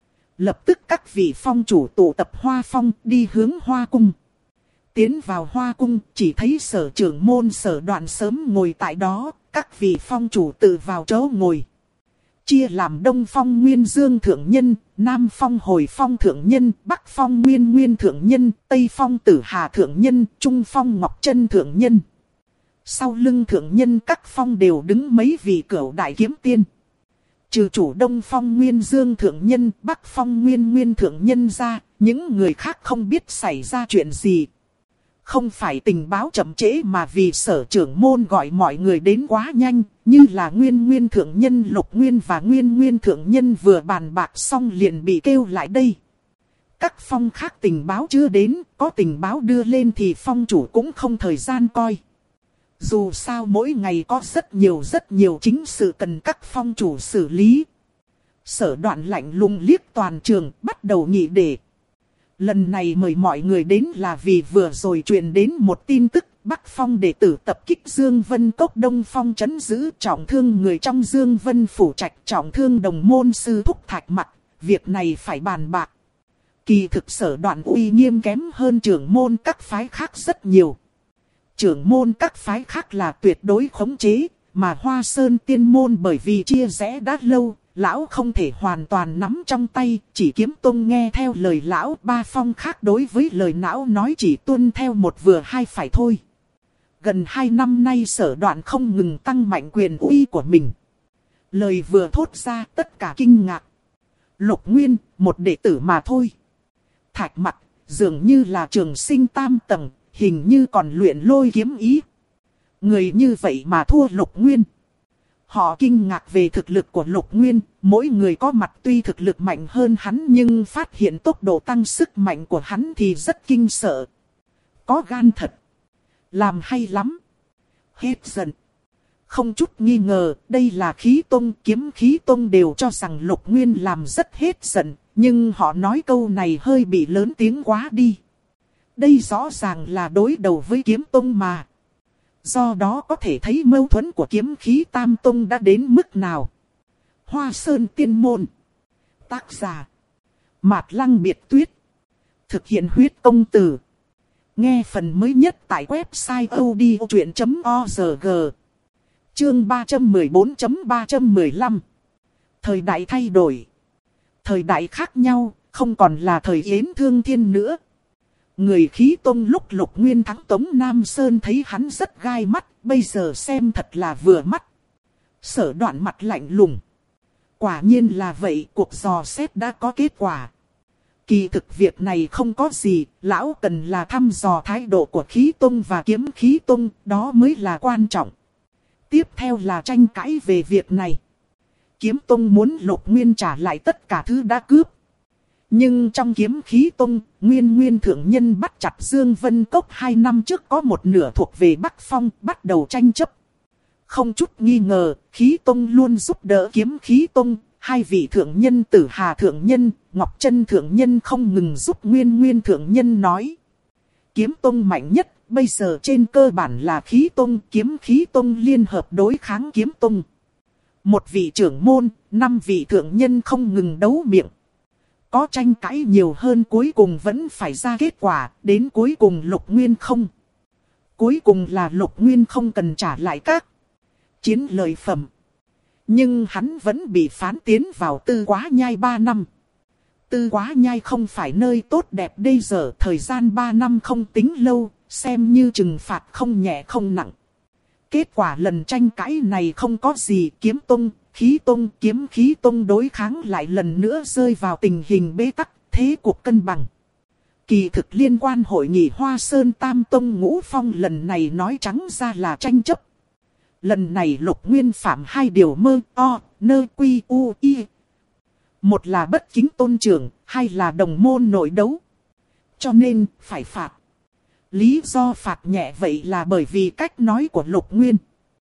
Lập tức các vị phong chủ tụ tập hoa phong đi hướng hoa cung. Tiến vào hoa cung, chỉ thấy sở trưởng môn Sở Đoạn sớm ngồi tại đó, các vị phong chủ tự vào chỗ ngồi. Chia làm Đông Phong Nguyên Dương Thượng Nhân, Nam Phong Hồi Phong Thượng Nhân, Bắc Phong Nguyên Nguyên Thượng Nhân, Tây Phong Tử Hà Thượng Nhân, Trung Phong Ngọc Trân Thượng Nhân. Sau lưng Thượng Nhân các phong đều đứng mấy vị cửu đại kiếm tiên. Trừ chủ Đông Phong Nguyên Dương Thượng Nhân, Bắc Phong Nguyên Nguyên Thượng Nhân ra, những người khác không biết xảy ra chuyện gì. Không phải tình báo chậm trễ mà vì sở trưởng môn gọi mọi người đến quá nhanh, như là Nguyên Nguyên Thượng Nhân Lục Nguyên và Nguyên Nguyên Thượng Nhân vừa bàn bạc xong liền bị kêu lại đây. Các phong khác tình báo chưa đến, có tình báo đưa lên thì phong chủ cũng không thời gian coi. Dù sao mỗi ngày có rất nhiều chính sự cần các phong chủ xử lý. Sở Đoạn lạnh lùng liếc toàn trường, bắt đầu nghị đề. Lần này mời mọi người đến là vì vừa rồi truyền đến một tin tức, Bắc Phong đệ tử tập kích Dương Vân Cốc, Đông Phong trấn giữ, trọng thương người trong Dương Vân phủ trạch, trọng thương đồng môn sư Thúc Thạch Mặc, việc này phải bàn bạc. Kỳ thực Sở Đoạn uy nghiêm kém hơn trưởng môn các phái khác rất nhiều. Trưởng môn các phái khác là tuyệt đối khống chế, mà Hoa Sơn Tiên Môn bởi vì chia rẽ đã lâu, lão không thể hoàn toàn nắm trong tay, chỉ Kiếm Tông nghe theo lời lão. Ba phong khác đối với lời lão nói chỉ tuân theo một vừa hai phải thôi. Gần 2 năm nay Sở Đoạn không ngừng tăng mạnh quyền uy của mình. Lời vừa thốt ra tất cả kinh ngạc. Lục Nguyên, một đệ tử mà thôi. Thạch Mặc, dường như là trường sinh tam tầng, hình như còn luyện lôi kiếm ý. Người như vậy mà thua Lục Nguyên. Họ kinh ngạc về thực lực của Lục Nguyên, mỗi người có mặt tuy thực lực mạnh hơn hắn nhưng phát hiện tốc độ tăng sức mạnh của hắn thì rất kinh sợ. Có gan thật. Làm hay lắm. Hết giận. Không chút nghi ngờ, đây là khí tông, kiếm khí tông đều cho rằng Lục Nguyên làm rất hết giận, nhưng họ nói câu này hơi bị lớn tiếng quá đi. Đây rõ ràng là đối đầu với kiếm tông mà. Do đó có thể thấy mâu thuẫn của kiếm khí tam tông đã đến mức nào. Hoa Sơn Tiên Môn. Tác giả Mạt Lăng Biệt Tuyết. Thực hiện huyết công từ. Nghe phần mới nhất tại website odchuyện.org. Chương 314.315. Thời đại thay đổi. Thời đại khác nhau, không còn là thời Yến Thương Thiên nữa. Người khí tông lúc Lục Nguyên thắng Tống Nam Sơn thấy hắn rất gai mắt, bây giờ xem thật là vừa mắt. Sở Đoạn mặt lạnh lùng. Quả nhiên là vậy, cuộc dò xét đã có kết quả. Kỳ thực việc này không có gì, lão cần là thăm dò thái độ của khí tông và kiếm khí tông, đó mới là quan trọng. Tiếp theo là tranh cãi về việc này. Kiếm tông muốn Lục Nguyên trả lại tất cả thứ đã cướp. Nhưng trong kiếm khí tông, Nguyên Nguyên Thượng Nhân bắt chặt Dương Vân Cốc 2 năm trước có một nửa thuộc về Bắc Phong, bắt đầu tranh chấp. Không chút nghi ngờ, khí tông luôn giúp đỡ kiếm khí tông. Hai vị thượng nhân Tử Hà Thượng Nhân, Ngọc Trân Thượng Nhân không ngừng giúp Nguyên Nguyên Thượng Nhân nói. Kiếm tông mạnh nhất, bây giờ trên cơ bản là khí tông, kiếm khí tông liên hợp đối kháng kiếm tông. Một vị trưởng môn, 5 vị thượng nhân không ngừng đấu miệng. có tranh cãi nhiều hơn cuối cùng vẫn phải ra kết quả, đến cuối cùng Lục Nguyên không. Cuối cùng là Lục Nguyên không cần trả lại các chiến lợi phẩm. Nhưng hắn vẫn bị phán tiến vào Tư Quá Nhai 3 năm. Tư Quá Nhai không phải nơi tốt đẹp đây giờ, thời gian 3 năm không tính lâu, xem như trừng phạt không nhẹ không nặng. Kết quả lần tranh cãi này không có gì, kiếm tông, khí tông, kiếm khí tông đối kháng lại lần nữa rơi vào tình hình bế tắc, thế cuộc cân bằng. Kỳ thực liên quan hội nghị Hoa Sơn Tam Tông Ngũ Phong lần này nói trắng ra là tranh chấp. Lần này Lục Nguyên phạm 2 điều mơ o, nơ quy u y. Một là bất kính tôn trưởng, hai là đồng môn nội đấu. Cho nên, phải phạt. Lý do phạt nhẹ vậy là bởi vì cách nói của Lục Nguyên.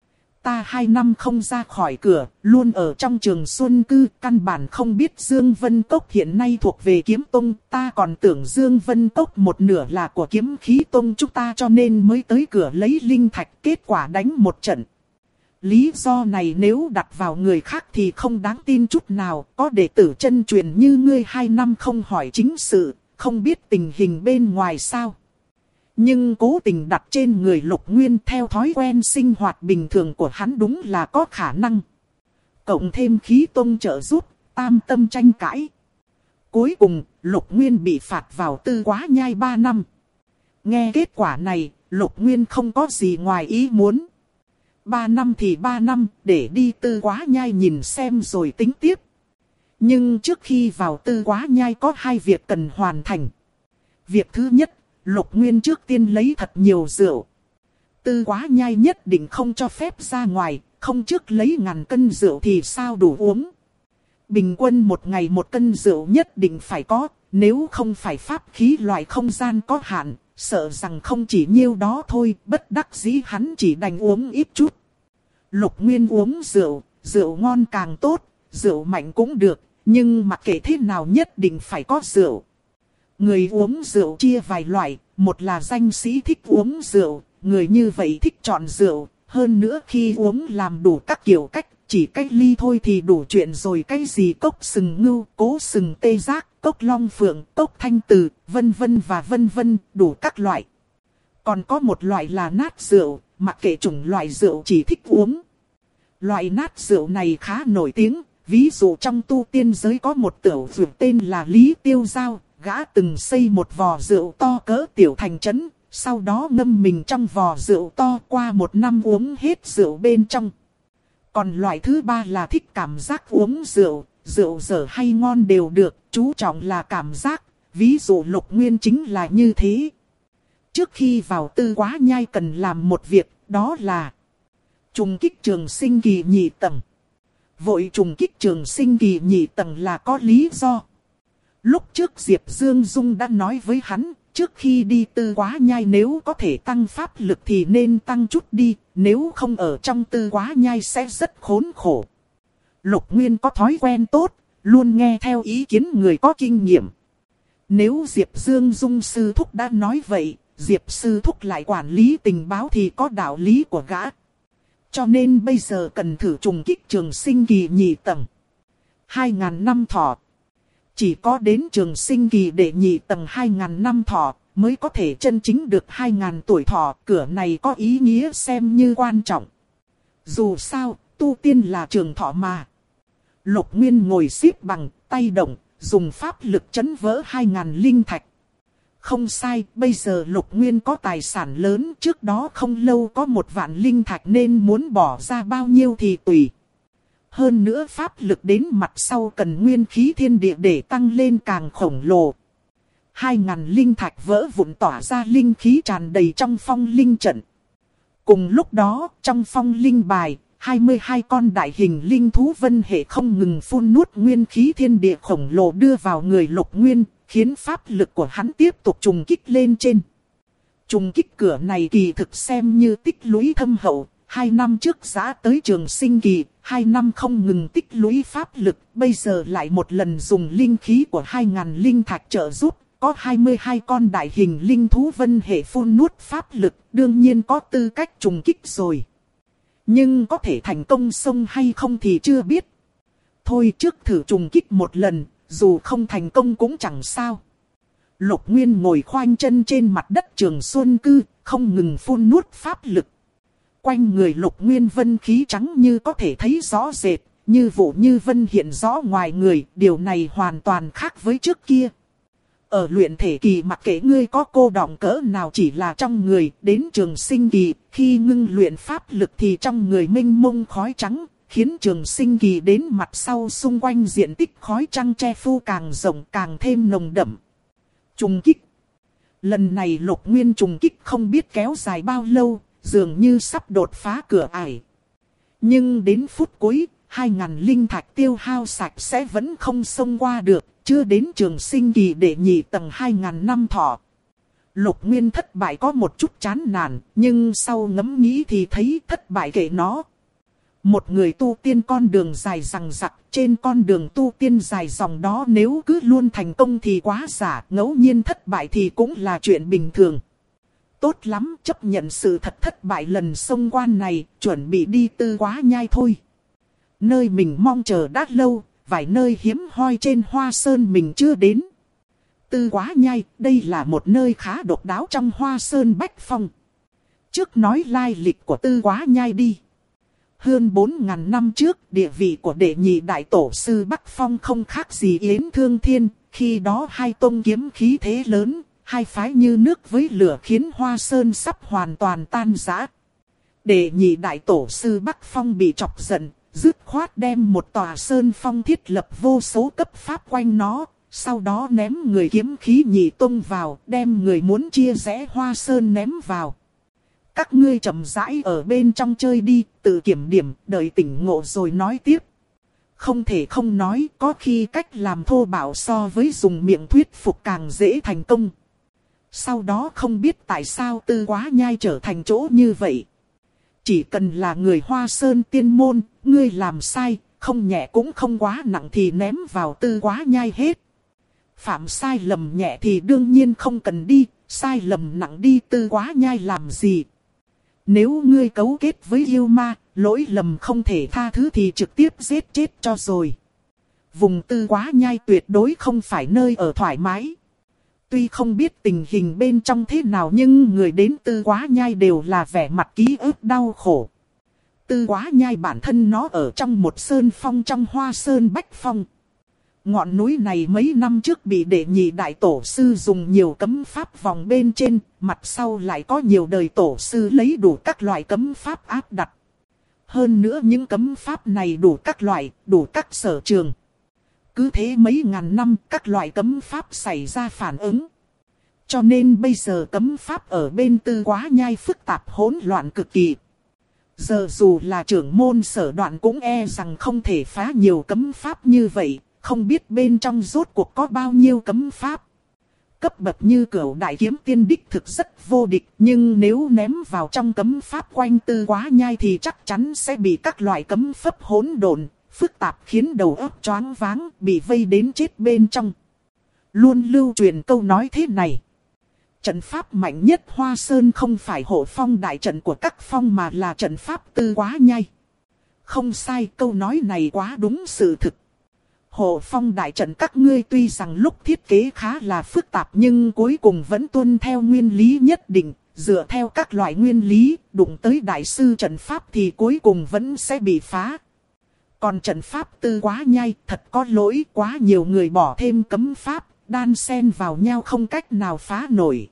Ta 2 năm không ra khỏi cửa, luôn ở trong trường xuân cư, căn bản không biết Dương Vân Cốc hiện nay thuộc về kiếm tông. Ta còn tưởng Dương Vân Cốc một nửa là của kiếm khí tông chúng ta, cho nên mới tới cửa lấy linh thạch, kết quả đánh một trận. Lý do này nếu đặt vào người khác thì không đáng tin chút nào, có đệ tử chân truyền như ngươi 2 năm không hỏi chính sự, không biết tình hình bên ngoài sao. Nhưng cố tình đặt trên người Lục Nguyên theo thói quen sinh hoạt bình thường của hắn đúng là có khả năng. Cộng thêm khí tông trợ giúp, tam tâm tranh cãi. Cuối cùng, Lục Nguyên bị phạt vào Tư Quá Nhai 3 năm. Nghe kết quả này, Lục Nguyên không có gì ngoài ý muốn. 3 năm thì 3 năm, để đi Tư Quá Nhai nhìn xem rồi tính tiếp. Nhưng trước khi vào Tư Quá Nhai có 2 việc cần hoàn thành. Việc thứ nhất, Lục Nguyên trước tiên lấy thật nhiều rượu. Tư Quá Nhai nhất định không cho phép ra ngoài, không trước lấy 1000 cân rượu thì sao đủ uống. Bình quân một ngày 1 cân rượu nhất định phải có, nếu không phải pháp khí loại không gian có hạn, sợ rằng không chỉ nhiêu đó thôi, bất đắc dĩ hắn chỉ đành uống ít chút. Lục Nguyên uống rượu, rượu ngon càng tốt, rượu mạnh cũng được, nhưng mặc kệ thế nào nhất định phải có rượu. Người uống rượu chia vài loại, một là danh sĩ thích uống rượu, người như vậy thích chọn rượu, hơn nữa khi uống làm đủ các kiểu cách, chỉ cách ly thôi thì đủ chuyện rồi, cái gì cốc sừng ngưu, cố sừng tê giác, cốc long phượng, cốc thanh từ, vân vân và vân vân, đủ các loại. Còn có một loại là nát rượu, mặc kệ chủng loại rượu chỉ thích uống. Loại nát rượu này khá nổi tiếng, ví dụ trong tu tiên giới có một tiểu dược tên là Lý Tiêu Giao, gã từng xây một vò rượu to cỡ tiểu thành trấn, sau đó ngâm mình trong vò rượu to, qua 1 năm uống hết rượu bên trong. Còn loại thứ 3 là thích cảm giác uống rượu, rượu dở hay ngon đều được, chú trọng là cảm giác, ví dụ Lục Nguyên chính là như thế. Trước khi vào Tư Quá Nhai cần làm một việc, đó là trùng kích trường sinh kỳ nhị tầng. Vội trùng kích trường sinh kỳ nhị tầng là có lý do. Lúc trước Diệp Dương Dung đã nói với hắn, trước khi đi Tư Quá Nhai nếu có thể tăng pháp lực thì nên tăng chút đi, nếu không ở trong Tư Quá Nhai sẽ rất khốn khổ. Lục Nguyên có thói quen tốt, luôn nghe theo ý kiến người có kinh nghiệm. Nếu Diệp Dương Dung sư thúc đã nói vậy, Diệp sư thúc lại quản lý tình báo thì có đạo lý của gã. Cho nên bây giờ cần thử trùng kích trường sinh kỳ nhị tầng. 2000 năm thọ. Chỉ có đến trường sinh kỳ đệ nhị tầng 2000 năm thọ mới có thể chân chính được 2000 tuổi thọ. Cửa này có ý nghĩa xem như quan trọng. Dù sao, tu tiên là trường thọ mà. Lục Nguyên ngồi xếp bằng, tay động, dùng pháp lực chấn vỡ 2000 linh thạch. Không sai, bây giờ Lục Nguyên có tài sản lớn, trước đó không lâu có 1 vạn linh thạch nên muốn bỏ ra bao nhiêu thì tùy. Hơn nữa pháp lực đến mặt sau cần nguyên khí thiên địa để tăng lên càng khổng lồ. 2000 linh thạch vỡ vụn tỏa ra linh khí tràn đầy trong phong linh trận. Cùng lúc đó, trong phong linh bài, 22 con đại hình linh thú vân hệ không ngừng phun nuốt nguyên khí thiên địa khổng lồ đưa vào người Lục Nguyên, khiến pháp lực của hắn tiếp tục trùng kích lên trên. Trùng kích cửa này kỳ thực xem như tích lũy thâm hậu, 2 năm trước giã tới trường sinh kỳ, 2 năm không ngừng tích lũy pháp lực, bây giờ lại một lần dùng linh khí của 2000 linh thạch trợ giúp, có 22 con đại hình linh thú vân hệ phun nuốt pháp lực, đương nhiên có tư cách trùng kích rồi. Nhưng có thể thành công xông hay không thì chưa biết. Thôi trước thử trùng kích một lần, dù không thành công cũng chẳng sao. Lục Nguyên ngồi khoanh chân trên mặt đất Trường Xuân Cư, không ngừng phun nuốt pháp lực. Quanh người Lục Nguyên vân khí trắng như có thể thấy rõ rệt, như vụ như vân hiện rõ ngoài người, điều này hoàn toàn khác với trước kia. Ở luyện thể kỳ mặc kệ ngươi có cô đọng cỡ nào chỉ là trong người, đến trường sinh kỳ, khi ngưng luyện pháp lực thì trong người mênh mông khói trắng, khiến trường sinh kỳ đến mặt sau xung quanh diện tích khói trắng che phủ càng rộng càng thêm nồng đậm. Trùng kích. Lần này Lục Nguyên trùng kích không biết kéo dài bao lâu, dường như sắp đột phá cửa ải. Nhưng đến phút cuối, 2.000 linh thạch tiêu hao sạch sẽ vẫn không xông qua được, chưa đến trường sinh kỳ để nhị tầng 2.000 năm thọ. Lục Nguyên thất bại có một chút chán nản, nhưng sau ngẫm nghĩ thì thấy thất bại kệ nó. Một người tu tiên con đường dài dằng dặc, trên con đường tu tiên dài dòng đó nếu cứ luôn thành công thì quá giả, ngẫu nhiên thất bại thì cũng là chuyện bình thường. Tốt lắm, chấp nhận sự thật thất bại lần xông quan này, chuẩn bị đi Tư Quá Nhai thôi. Nơi mình mong chờ đã lâu, vài nơi hiếm hoi trên Hoa Sơn mình chưa đến. Tư Quá Nhai, đây là một nơi khá độc đáo trong Hoa Sơn Bách Phong. Trước nói lai lịch của Tư Quá Nhai đi. Hơn 4.000 năm trước, địa vị của đệ nhị đại tổ sư Bắc Phong không khác gì Yến Thương Thiên. Khi đó hai tông kiếm khí thế lớn, hai phái như nước với lửa khiến Hoa Sơn sắp hoàn toàn tan rã. Đệ nhị đại tổ sư Bắc Phong bị chọc giận, dứt khoát đem một tòa sơn phong thiết lập vô số cấp pháp quanh nó. Sau đó ném người kiếm khí nhị tông vào, đem người muốn chia rẽ Hoa Sơn ném vào. Các ngươi chậm rãi ở bên trong chơi đi, tự kiểm điểm, đợi tỉnh ngộ rồi nói tiếp. Không thể không nói, có khi cách làm thô bạo so với dùng miệng thuyết phục càng dễ thành công. Sau đó không biết tại sao Tư Quá Nhai trở thành chỗ như vậy. Chỉ cần là người Hoa Sơn tiên môn, ngươi làm sai, không nhẹ cũng không quá nặng thì ném vào Tư Quá Nhai hết. Phạm sai lầm nhẹ thì đương nhiên không cần đi, sai lầm nặng đi Tư Quá Nhai làm gì. Nếu ngươi cấu kết với yêu ma, lỗi lầm không thể tha thứ thì trực tiếp giết chết cho rồi. Vùng Tư Quá Nhai tuyệt đối không phải nơi ở thoải mái. Tuy không biết tình hình bên trong thế nào nhưng người đến Tư Quá Nhai đều là vẻ mặt ký ức đau khổ. Tư Quá Nhai bản thân nó ở trong một sơn phong trong Hoa Sơn Bách Phong. Ngọn núi này mấy năm trước bị đệ nhị đại tổ sư dùng nhiều cấm pháp vòng bên trên, mặt sau lại có nhiều đời tổ sư lấy đủ các loại cấm pháp áp đặt. Hơn nữa những cấm pháp này đủ các loại, đủ các sở trường. Cứ thế mấy ngàn năm các loại cấm pháp xảy ra phản ứng. Cho nên bây giờ cấm pháp ở bên Tư Quá Nhai phức tạp hỗn loạn cực kỳ. Giờ dù là trưởng môn Sở Đoạn cũng e rằng không thể phá nhiều cấm pháp như vậy. Không biết bên trong rốt cuộc có bao nhiêu cấm pháp. Cấp bậc như Cửu Đại Kiếm Tiên đích thực rất vô địch. Nhưng nếu ném vào trong cấm pháp quanh Tư Quá Nhai thì chắc chắn sẽ bị các loại cấm pháp hỗn độn, phức tạp khiến đầu óc choáng váng, bị vây đến chết bên trong. Luôn lưu truyền câu nói thế này. Trận pháp mạnh nhất Hoa Sơn không phải hộ phong đại trận của các phong mà là trận pháp Tư Quá Nhai. Không sai, câu nói này quá đúng sự thực. Hộ phong đại trận các ngươi tuy rằng lúc thiết kế khá là phức tạp nhưng cuối cùng vẫn tuân theo nguyên lý nhất định, dựa theo các loại nguyên lý, đụng tới đại sư trận pháp thì cuối cùng vẫn sẽ bị phá. Còn trận pháp Tư Quá Nhai thật có lỗi, quá nhiều người bỏ thêm cấm pháp, đan xen vào nhau không cách nào phá nổi.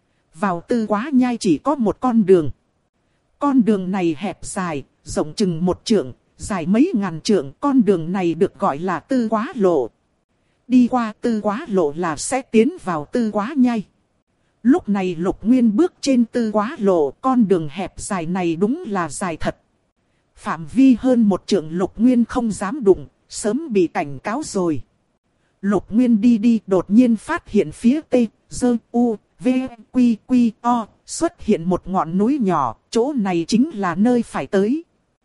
Vào Tư Quá Nhai chỉ có một con đường. Con đường này hẹp dài, rộng chừng 1 trượng. Dài mấy ngàn trượng, con đường này được gọi là Tư Quá Lộ. Đi qua Tư Quá Lộ là sẽ tiến vào Tư Quá Nhai. Lúc này Lục Nguyên bước trên Tư Quá Lộ, con đường hẹp dài này đúng là dài thật. Phạm vi hơn 1 trượng Lục Nguyên không dám đụng, sớm bị cảnh cáo rồi. Lục Nguyên đi đột nhiên phát hiện phía T, Dơ, U, V, Quy, Quy, O, xuất hiện một ngọn núi nhỏ, chỗ này chính là nơi phải tới.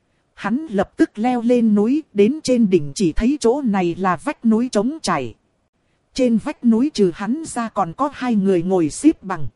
Hắn lập tức leo lên núi, đến trên đỉnh chỉ thấy chỗ này là vách núi trống trải. Trên vách núi trừ hắn ra còn có 2 người ngồi xếp bằng.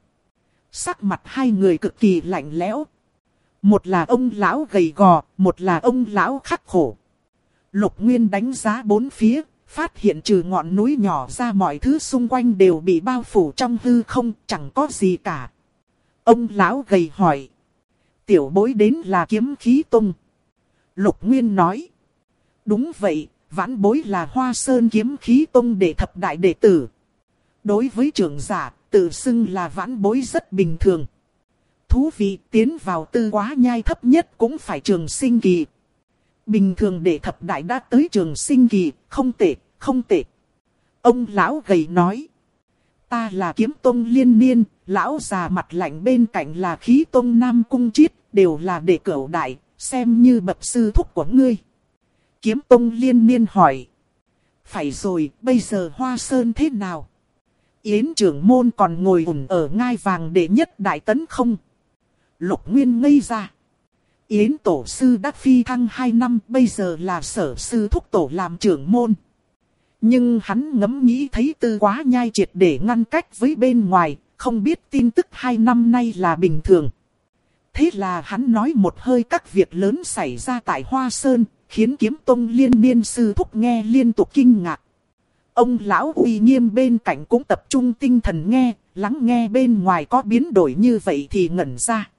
Sắc mặt 2 người cực kỳ lạnh lẽo. Một là ông lão gầy gò, một là ông lão khắc khổ. Lục Nguyên đánh giá bốn phía, phát hiện trừ ngọn núi nhỏ ra mọi thứ xung quanh đều bị bao phủ trong hư không, chẳng có gì cả. Ông lão gầy hỏi. Tiểu bối đến là Kiếm Khí Tông. Lục Nguyên nói. Đúng vậy, vãn bối là Hoa Sơn Kiếm Khí Tông đệ thập đại đệ tử. Đối với trưởng giả, tự xưng là vãn bối rất bình thường. Thú vị, tiến vào Tư Quá Nhai thấp nhất cũng phải trường sinh kỳ. Bình thường đệ thập đại đã tới trường sinh kỳ, không tệ, không tệ. Ông lão gầy nói. Ta là Kiếm Tông Liên Niên, lão già mặt lạnh bên cạnh là Khí Tông Nam Cung Chiết, đều là đệ cửu đại, xem như bậc sư thúc của ngươi. Kiếm Tông Liên Niên hỏi. Phải rồi, bây giờ Hoa Sơn thế nào? Yến trưởng môn còn ngồi ủng ở ngai vàng đệ nhất đại tấn không? Lục Nguyên ngây ra. Yến tổ sư đã phi thăng 2 năm, bây giờ là Sở sư thúc tổ làm trưởng môn. Nhưng hắn ngẫm nghĩ thấy Tư Quá Nhai triệt để ngăn cách với bên ngoài, không biết tin tức 2 năm nay là bình thường. Thế là hắn nói một hơi các việc lớn xảy ra tại Hoa Sơn, khiến Kiếm Tông Liên Niên sư thúc nghe liên tục kinh ngạc. Ông lão uy nghiêm bên cạnh cũng tập trung tinh thần nghe, lắng nghe bên ngoài có biến đổi như vậy thì ngẩn ra.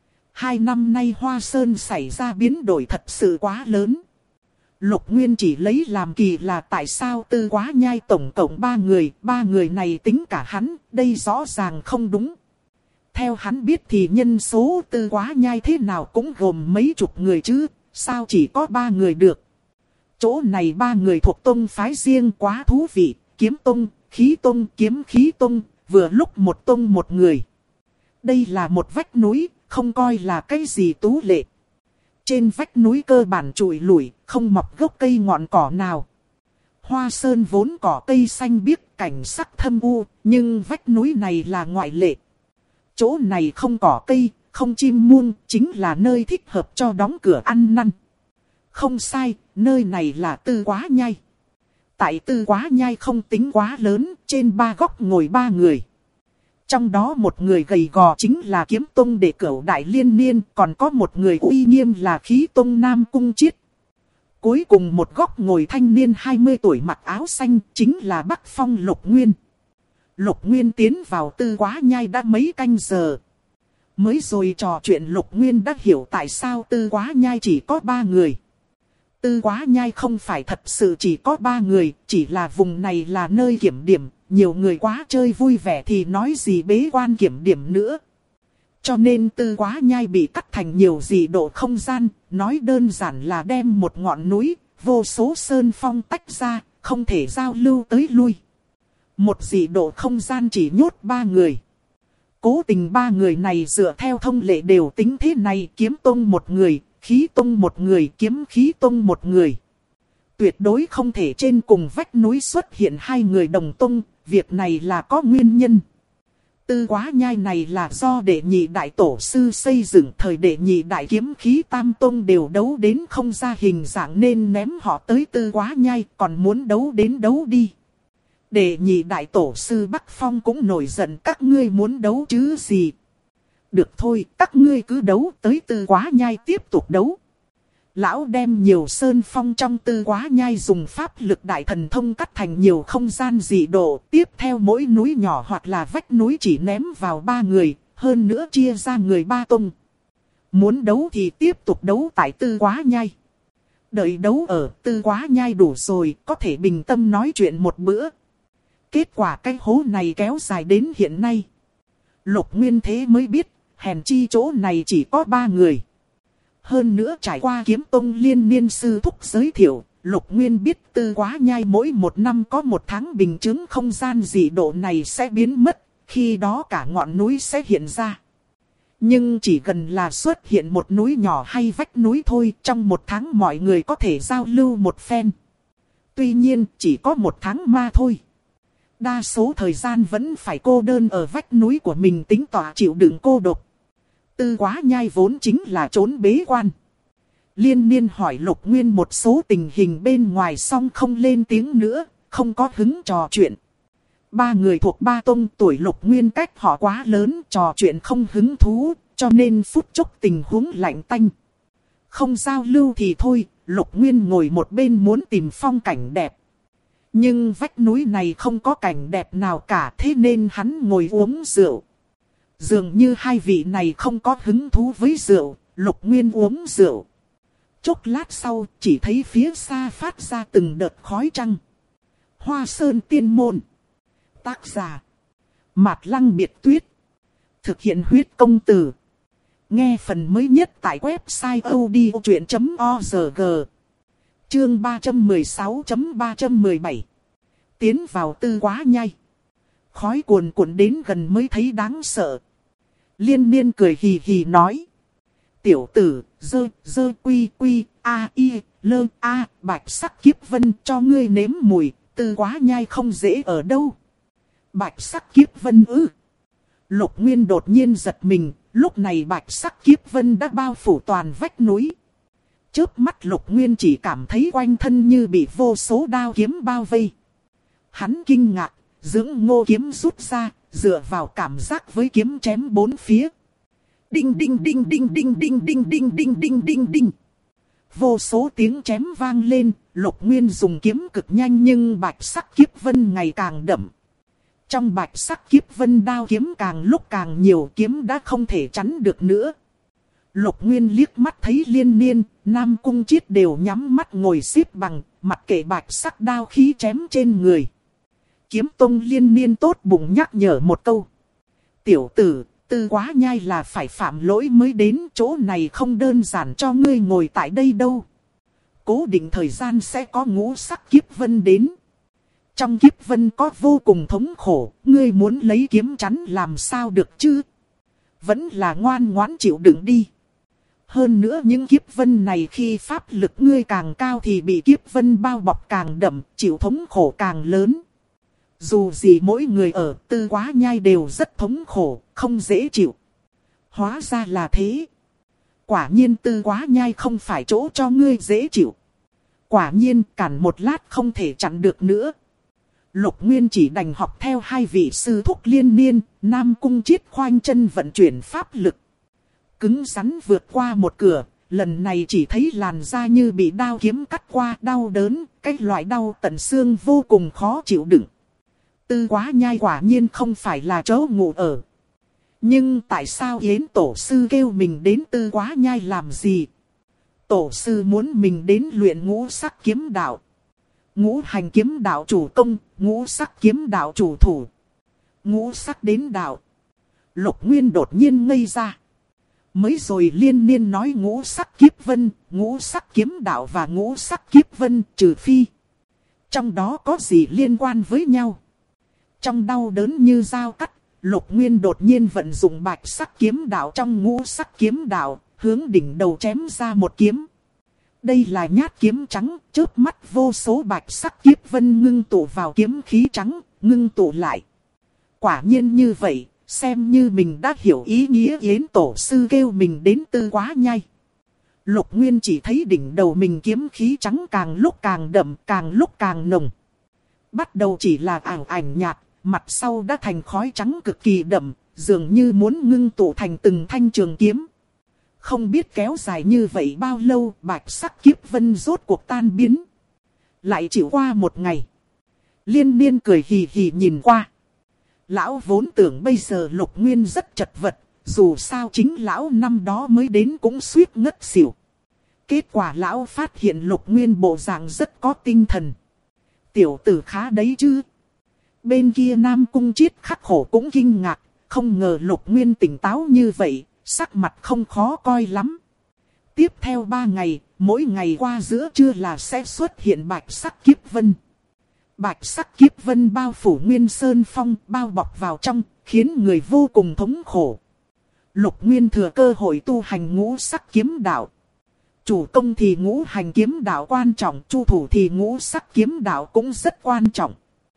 2 năm nay Hoa Sơn xảy ra biến đổi thật sự quá lớn. Lục Nguyên chỉ lấy làm kỳ là tại sao Tư Quá Nhai tổng cộng 3 người này tính cả hắn, đây rõ ràng không đúng. Theo hắn biết thì nhân số Tư Quá Nhai thế nào cũng gồm mấy chục người chứ, sao chỉ có 3 người được. Chỗ này 3 người thuộc tông phái riêng quá thú vị, Kiếm Tông, Khí Tông, Kiếm Khí Tông, vừa lúc một tông một người. Đây là một vách núi, không coi là cái gì tú lệ. Trên vách núi cơ bản trụi lủi, không mọc gốc cây ngọn cỏ nào. Hoa Sơn vốn cỏ cây xanh biếc, cảnh sắc thâm u, nhưng vách núi này là ngoại lệ. Chỗ này không cỏ cây, không chim muông, chính là nơi thích hợp cho đóng cửa ăn năn. Không sai, nơi này là Tư Quá Nhai. Tại Tư Quá Nhai không tính quá lớn, trên 3 góc ngồi 3 người. Trong đó một người gầy gò chính là Kiếm Tông đệ cửu đại Liên Niên, còn có một người uy nghiêm là Khí Tông Nam Cung Chiết. Cuối cùng một góc ngồi thanh niên 20 tuổi mặc áo xanh, chính là Bắc Phong Lục Nguyên. Lục Nguyên tiến vào Tư Quá Nhai đã mấy canh giờ. Mới rồi trò chuyện Lục Nguyên đã hiểu tại sao Tư Quá Nhai chỉ có 3 người. Tư Quá Nhai không phải thật sự chỉ có 3 người, chỉ là vùng này là nơi kiểm điểm. Nhiều người quá chơi vui vẻ thì nói gì bế quan kiểm điểm nữa. Cho nên Tư Quá Nhai bị cắt thành nhiều dị độ không gian, nói đơn giản là đem một ngọn núi, vô số sơn phong tách ra, không thể giao lưu tới lui. Một dị độ không gian chỉ nhốt 3 người. Cố tình 3 người này dựa theo thông lệ đều tính thế này, Kiếm Tông một người, Khí Tông một người, Kiếm Khí Tông một người. Tuyệt đối không thể trên cùng vách núi xuất hiện 2 người đồng tông, việc này là có nguyên nhân. Tư Quá Nhai này là do đệ nhị đại tổ sư xây dựng, thời đệ nhị đại Kiếm Khí Tam Tông đều đấu đến không ra hình dạng nên ném họ tới Tư Quá Nhai, còn muốn đấu đến đấu đi. Đệ nhị đại tổ sư Bắc Phong cũng nổi giận, các ngươi muốn đấu chứ gì. Được thôi, các ngươi cứ đấu, tới Tư Quá Nhai tiếp tục đấu. Lão đem nhiều sơn phong trong Tư Quá Nhai dùng pháp lực đại thần thông cắt thành nhiều không gian dị độ. Tiếp theo mỗi núi nhỏ hoặc là vách núi chỉ ném vào 3 người, hơn nữa chia ra người 3 tông. Muốn đấu thì tiếp tục đấu tại Tư Quá Nhai. Đợi đấu ở Tư Quá Nhai đủ rồi, có thể bình tâm nói chuyện một bữa. Kết quả cái hố này kéo dài đến hiện nay. Lục Nguyên thế mới biết, hèn chi chỗ này chỉ có 3 người. Hơn nữa trải qua Kiếm Tông Liên Niên sư thúc giới thiệu, Lục Nguyên biết Tư Quá Nhai mỗi 1 năm có 1 tháng bình chứng không gian dị độ này sẽ biến mất, khi đó cả ngọn núi sẽ hiện ra. Nhưng chỉ gần là xuất hiện một núi nhỏ hay vách núi thôi, trong 1 tháng mọi người có thể giao lưu một phen. Tuy nhiên chỉ có 1 tháng mà thôi. Đa số thời gian vẫn phải cô đơn ở vách núi của mình tính tỏa chịu đựng cô độc. Tư Quá Nhai vốn chính là trốn bế quan. Liên Niên hỏi Lục Nguyên một số tình hình bên ngoài xong không lên tiếng nữa, không có hứng trò chuyện. 3 người thuộc 3 tông, tuổi Lục Nguyên cách họ quá lớn, trò chuyện không hứng thú, cho nên phút chốc tình huống lạnh tanh. Không giao lưu thì thôi, Lục Nguyên ngồi một bên muốn tìm phong cảnh đẹp. Nhưng vách núi này không có cảnh đẹp nào cả, thế nên hắn ngồi uống rượu. Dường như hai vị này không có hứng thú với rượu, Lục Nguyên uống rượu. Chốc lát sau, chỉ thấy phía xa phát ra từng đợt khói trăng. Hoa Sơn Tiên Môn. Tác giả: Mạt Lăng Biệt Tuyết. Thực hiện huyết công từ. Nghe phần mới nhất tại website odchuyện.org. Chương 316.317. Tiến vào Tư Quá Nhai. Khói cuồn cuộn đến gần mới thấy đáng sợ. Liên Niên cười hì hì nói: tiểu tử, dơ quy quy, a y, lơ a, bạch sắc kiếp vân cho ngươi nếm mùi, Tư Quá Nhai không dễ ở đâu. Bạch sắc kiếp vân ư? Lục Nguyên đột nhiên giật mình, lúc này bạch sắc kiếp vân đã bao phủ toàn vách núi. Chớp mắt Lục Nguyên chỉ cảm thấy quanh thân như bị vô số đao kiếm bao vây. Hắn kinh ngạc, dưỡng ngô kiếm rút ra, dựa vào cảm giác với kiếm chém bốn phía. Đinh đinh đinh đinh đinh đinh đinh đinh đinh đinh đinh đinh. Vô số tiếng chém vang lên, Lục Nguyên dùng kiếm cực nhanh nhưng bạch sắc kiếp vân ngày càng đậm. Trong bạch sắc kiếp vân đao kiếm càng lúc càng nhiều, kiếm đã không thể chắn được nữa. Lục Nguyên liếc mắt thấy Liên Niên, Nam Cung Chiết đều nhắm mắt ngồi xếp bằng, mặc kệ bạch sắc đao khí chém trên người. Kiếm Tông Liên Niên tốt bụng nhắc nhở một câu: tiểu tử, Tư Quá Nhai là phải phạm lỗi mới đến, chỗ này không đơn giản cho ngươi ngồi tại đây đâu. Cố định thời gian sẽ có ngũ sắc kiếp vân đến. Trong kiếp vân có vô cùng thống khổ, ngươi muốn lấy kiếm chắn làm sao được chứ? Vẫn là ngoan ngoãn chịu đựng đi. Hơn nữa những kiếp vân này khi pháp lực ngươi càng cao thì bị kiếp vân bao bọc càng đậm, chịu thống khổ càng lớn. Dù gì mỗi người ở Tư Quá Nhai đều rất thống khổ, không dễ chịu. Hóa ra là thế. Quả nhiên Tư Quá Nhai không phải chỗ cho ngươi dễ chịu. Quả nhiên cản một lát không thể chặn được nữa. Lục Nguyên chỉ đành học theo hai vị sư thúc Liên Niên, Nam Cung Chiết khoanh chân vận chuyển pháp lực. Cứng rắn vượt qua một cửa, lần này chỉ thấy làn da như bị đao kiếm cắt qua, đau đớn, cái loại đau tận xương vô cùng khó chịu đựng. Tư Quá Nhai quả nhiên không phải là chỗ ngủ ở. Nhưng tại sao Yến Tổ Sư kêu mình đến Tư Quá Nhai làm gì? Tổ Sư muốn mình đến luyện ngũ sắc kiếm đạo. Ngũ hành kiếm đạo chủ công, ngũ sắc kiếm đạo chủ thủ. Ngũ sắc đến đạo. Lục Nguyên đột nhiên ngây ra. Mới rồi Liên Niên nói ngũ sắc kiếp vân, ngũ sắc kiếm đạo và ngũ sắc kiếp vân trừ phi. Trong đó có gì liên quan với nhau? Trong đau đớn như dao cắt, Lục Nguyên đột nhiên vận dụng bạch sắc kiếm đạo trong ngũ sắc kiếm đạo, hướng đỉnh đầu chém ra một kiếm. Đây là nhát kiếm trắng, chớp mắt vô số bạch sắc kiếp vân ngưng tụ vào kiếm khí trắng, ngưng tụ lại. Quả nhiên như vậy, xem như mình đã hiểu ý nghĩa Yến Tổ Sư kêu mình đến Tư Quá Nhai. Lục Nguyên chỉ thấy đỉnh đầu mình kiếm khí trắng càng lúc càng đậm, càng lúc càng nồng. Bắt đầu chỉ là ảo ảnh nhạt, mặt sau đã thành khói trắng cực kỳ đậm, dường như muốn ngưng tụ thành từng thanh trường kiếm. Không biết kéo dài như vậy bao lâu, bạch sắc kiếp vân rốt cuộc tan biến. Lại chịu qua một ngày. Liên Niên cười hì hì nhìn qua. Lão vốn tưởng bây giờ Lục Nguyên rất chật vật, dù sao chính lão năm đó mới đến cũng suýt ngất xỉu. Kết quả lão phát hiện Lục Nguyên bộ dạng rất có tinh thần. Tiểu tử khá đấy chứ. Bên kia Nam Cung Chiết khắc khổ cũng kinh ngạc, không ngờ Lục Nguyên tỉnh táo như vậy, sắc mặt không khó coi lắm. Tiếp theo 3 ngày, mỗi ngày qua giữa trưa là sẽ xuất hiện bạch sắc kiếp vân. Bạch sắc kiếp vân bao phủ Nguyên Sơn Phong, bao bọc vào trong, khiến người vô cùng thống khổ. Lục Nguyên thừa cơ hội tu hành ngũ sắc kiếm đạo. Chủ công thì ngũ hành kiếm đạo quan trọng, chu thủ thì ngũ sắc kiếm đạo cũng rất quan trọng.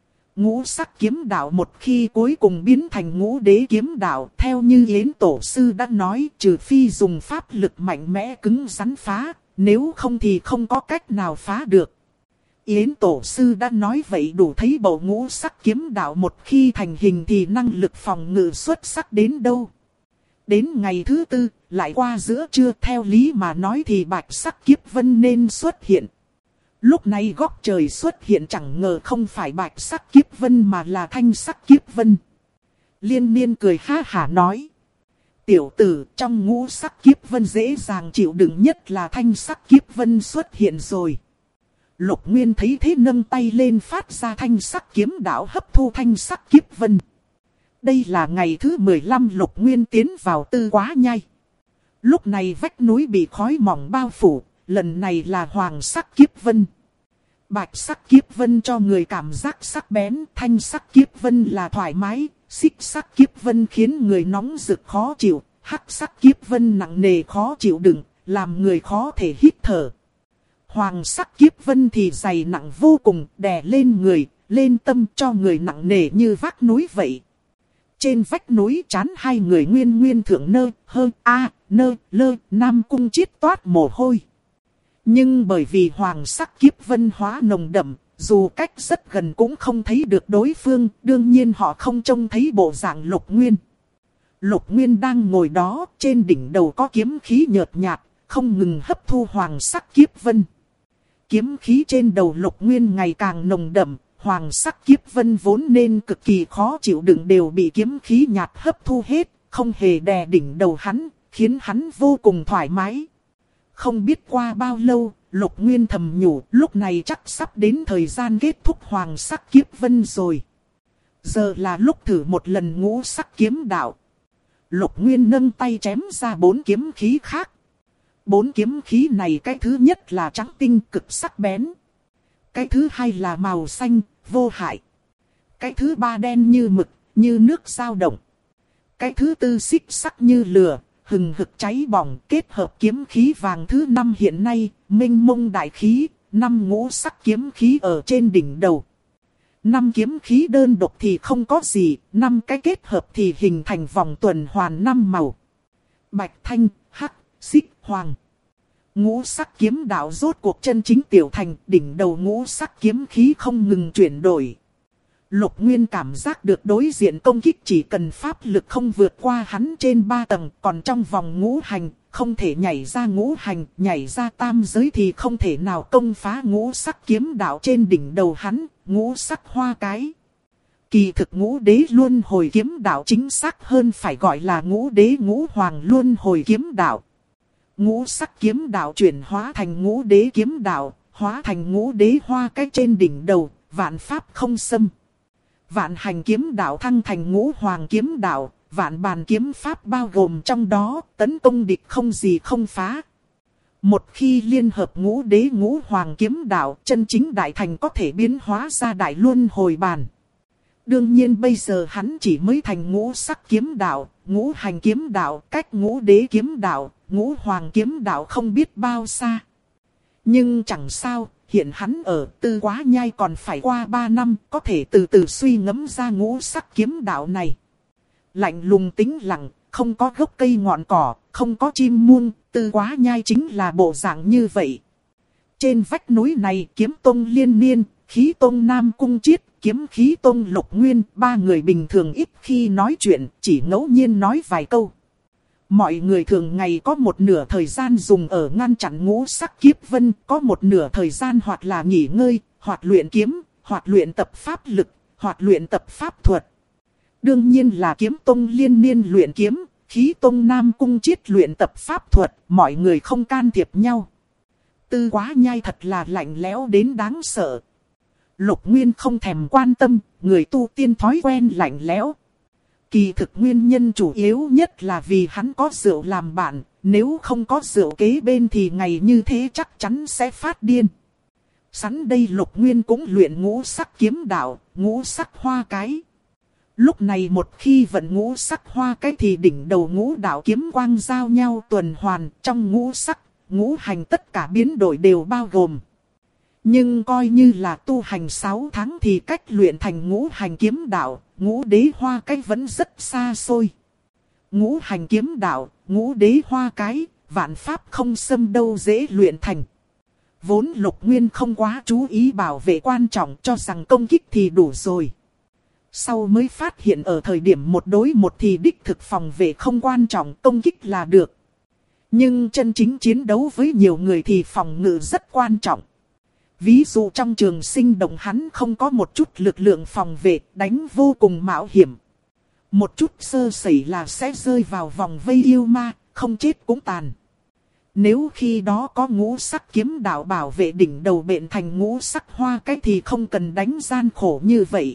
Ngũ sắc kiếm đạo một khi cuối cùng biến thành ngũ đế kiếm đạo, theo như Yến Tổ Sư đã nói, trừ phi dùng pháp lực mạnh mẽ cứng rắn phá, nếu không thì không có cách nào phá được. Yến Tổ Sư đã nói vậy đủ thấy bộ ngũ sắc kiếm đạo một khi thành hình thì năng lực phòng ngự xuất sắc đến đâu. Đến ngày thứ 4, lại qua giữa trưa, theo lý mà nói thì bạch sắc kiếp vân nên xuất hiện. Lúc này góc trời xuất hiện chẳng ngờ không phải bạch sắc kiếp vân mà là thanh sắc kiếp vân. Liên Niên cười ha hả nói. Tiểu tử, trong ngũ sắc kiếp vân dễ dàng chịu đựng nhất là thanh sắc kiếp vân xuất hiện rồi. Lục Nguyên thấy thế nâng tay lên phát ra thanh sắc kiếm đạo hấp thu thanh sắc kiếp vân. Đây là ngày thứ 15 Lục Nguyên tiến vào Tư Quá Nhai. Lúc này vách núi bị khói mỏng bao phủ, lần này là hoàng sắc kiếp vân. Bạch sắc kiếp vân cho người cảm giác sắc bén, thanh sắc kiếp vân là thoải mái, xích sắc kiếp vân khiến người nóng rực khó chịu, hắc sắc kiếp vân nặng nề khó chịu đựng, làm người khó thể hít thở. Hoàng sắc kiếp vân thì dày nặng vô cùng, đè lên người, lên tâm cho người nặng nề như vác núi vậy. Trên vách núi trán hai người nguyên thượng Nam Cung Chiết toát mồ hôi. Nhưng bởi vì hoàng sắc kiếp vân hóa nồng đậm, dù cách rất gần cũng không thấy được đối phương, đương nhiên họ không trông thấy bộ dạng Lục Nguyên. Lục Nguyên đang ngồi đó, trên đỉnh đầu có kiếm khí nhợt nhạt, không ngừng hấp thu hoàng sắc kiếp vân. Kiếm khí trên đầu Lục Nguyên ngày càng nồng đậm, hoàng sắc kiếp vân vốn nên cực kỳ khó chịu đựng đều bị kiếm khí nhạt hấp thu hết, không hề đè đỉnh đầu hắn, khiến hắn vô cùng thoải mái. Không biết qua bao lâu, Lục Nguyên thầm nhủ, lúc này chắc sắp đến thời gian kết thúc hoàng sắc kiếp vân rồi. Giờ là lúc thử một lần ngũ sắc kiếm đạo. Lục Nguyên nâng tay chém ra 4 kiếm khí khác. 4 kiếm khí này cái thứ nhất là trắng tinh cực sắc bén. Cái thứ hai là màu xanh, vô hại. Cái thứ ba đen như mực, như nước dao động. Cái thứ tư xích sắc như lửa, hừng hực cháy bỏng, kết hợp kiếm khí vàng thứ 5 hiện nay, minh mông đại khí, 5 ngũ sắc kiếm khí ở trên đỉnh đầu. 5 kiếm khí đơn độc thì không có gì, 5 cái kết hợp thì hình thành vòng tuần hoàn 5 màu. Bạch, thanh, hắc, xích, hoàng. Ngũ sắc kiếm đạo rốt cuộc chân chính tiểu thành, đỉnh đầu ngũ sắc kiếm khí không ngừng chuyển đổi. Lục Nguyên cảm giác được đối diện công kích chỉ cần pháp lực không vượt qua hắn trên 3 tầng, còn trong vòng ngũ hành, không thể nhảy ra ngũ hành, nhảy ra tam giới thì không thể nào công phá ngũ sắc kiếm đạo trên đỉnh đầu hắn, ngũ sắc hoa cái. Kỳ thực ngũ đế luân hồi kiếm đạo chính xác hơn phải gọi là ngũ đế ngũ hoàng luân hồi kiếm đạo. Ngũ sắc kiếm đạo chuyển hóa thành ngũ đế kiếm đạo, hóa thành ngũ đế hoa cái trên đỉnh đầu, vạn pháp không xâm. Vạn hành kiếm đạo thăng thành ngũ hoàng kiếm đạo, vạn bàn kiếm pháp bao gồm trong đó, tấn công địch không gì không phá. Một khi liên hợp ngũ đế ngũ hoàng kiếm đạo, chân chính đại thành có thể biến hóa ra đại luân hồi bàn. Đương nhiên bây giờ hắn chỉ mới thành ngũ sắc kiếm đạo, ngũ hành kiếm đạo, cách ngũ đế kiếm đạo, ngũ hoàng kiếm đạo không biết bao xa. Nhưng chẳng sao, hiện hắn ở Tư Quá Nhai còn phải qua 3 năm, có thể từ từ suy ngẫm ra ngũ sắc kiếm đạo này. Lạnh lùng tĩnh lặng, không có gốc cây ngọn cỏ, không có chim muông, Tư Quá Nhai chính là bộ dạng như vậy. Trên vách núi này kiếm tông Liên Niên, khí tông Nam Cung Chiết, kiếm khí tông Lục Nguyên, 3 người bình thường ít khi nói chuyện, chỉ ngẫu nhiên nói vài câu. Mọi người thường ngày có một nửa thời gian dùng ở ngăn chặn ngũ sắc kiếp vân, có một nửa thời gian hoặc là nghỉ ngơi, hoặc luyện kiếm, hoặc luyện tập pháp lực, hoặc luyện tập pháp thuật. Đương nhiên là kiếm tông Liên Niên luyện kiếm, khí tông Nam Cung Chiết luyện tập pháp thuật, mọi người không can thiệp nhau. Tư Quá Nhai thật là lạnh lẽo đến đáng sợ. Lục Nguyên không thèm quan tâm, người tu tiên thói quen lạnh lẽo. Kỳ thực nguyên nhân chủ yếu nhất là vì hắn có rượu làm bạn, nếu không có rượu kế bên thì ngày như thế chắc chắn sẽ phát điên. Sẵn đây Lục Nguyên cũng luyện ngũ sắc kiếm đạo, ngũ sắc hoa cái. Lúc này một khi vận ngũ sắc hoa cái thì đỉnh đầu ngũ đạo kiếm quang giao nhau tuần hoàn, trong ngũ sắc, ngũ hành tất cả biến đổi đều bao gồm. Nhưng coi như là tu hành 6 tháng thì cách luyện thành ngũ hành kiếm đạo, ngũ đế hoa cái vẫn rất xa xôi. Ngũ hành kiếm đạo, ngũ đế hoa cái, vạn pháp không xâm đâu dễ luyện thành. Vốn Lục Nguyên không quá chú ý bảo vệ quan trọng, cho rằng công kích thì đủ rồi. Sau mới phát hiện ở thời điểm 1 đối 1 thì đích thực phòng vệ không quan trọng, công kích là được. Nhưng chân chính chiến đấu với nhiều người thì phòng ngự rất quan trọng. Ví dụ trong trường sinh động hắn không có một chút lực lượng phòng vệ, đánh vô cùng mạo hiểm. Một chút sơ sẩy là sẽ rơi vào vòng vây yêu ma, không chết cũng tàn. Nếu khi đó có ngũ sắc kiếm đạo bảo vệ đỉnh đầu bện thành ngũ sắc hoa cái thì không cần đánh gian khổ như vậy.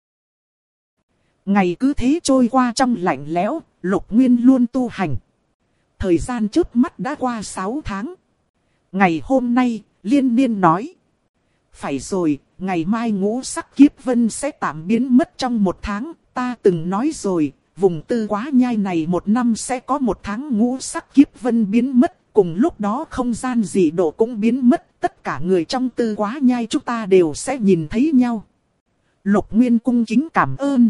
Ngày cứ thế trôi qua trong lạnh lẽo, Lục Nguyên luôn tu hành. Thời gian trước mắt đã qua 6 tháng. Ngày hôm nay, Liên Niên nói. Phải rồi, ngày mai ngũ sắc kiếp vân sẽ tạm biến mất trong 1 tháng. Ta từng nói rồi, vùng Tư Quá Nhai này 1 năm sẽ có 1 tháng ngũ sắc kiếp vân biến mất. Cùng lúc đó không gian dị độ cũng biến mất. Tất cả người trong Tư Quá Nhai chúng ta đều sẽ nhìn thấy nhau. Lục Nguyên cung kính cảm ơn.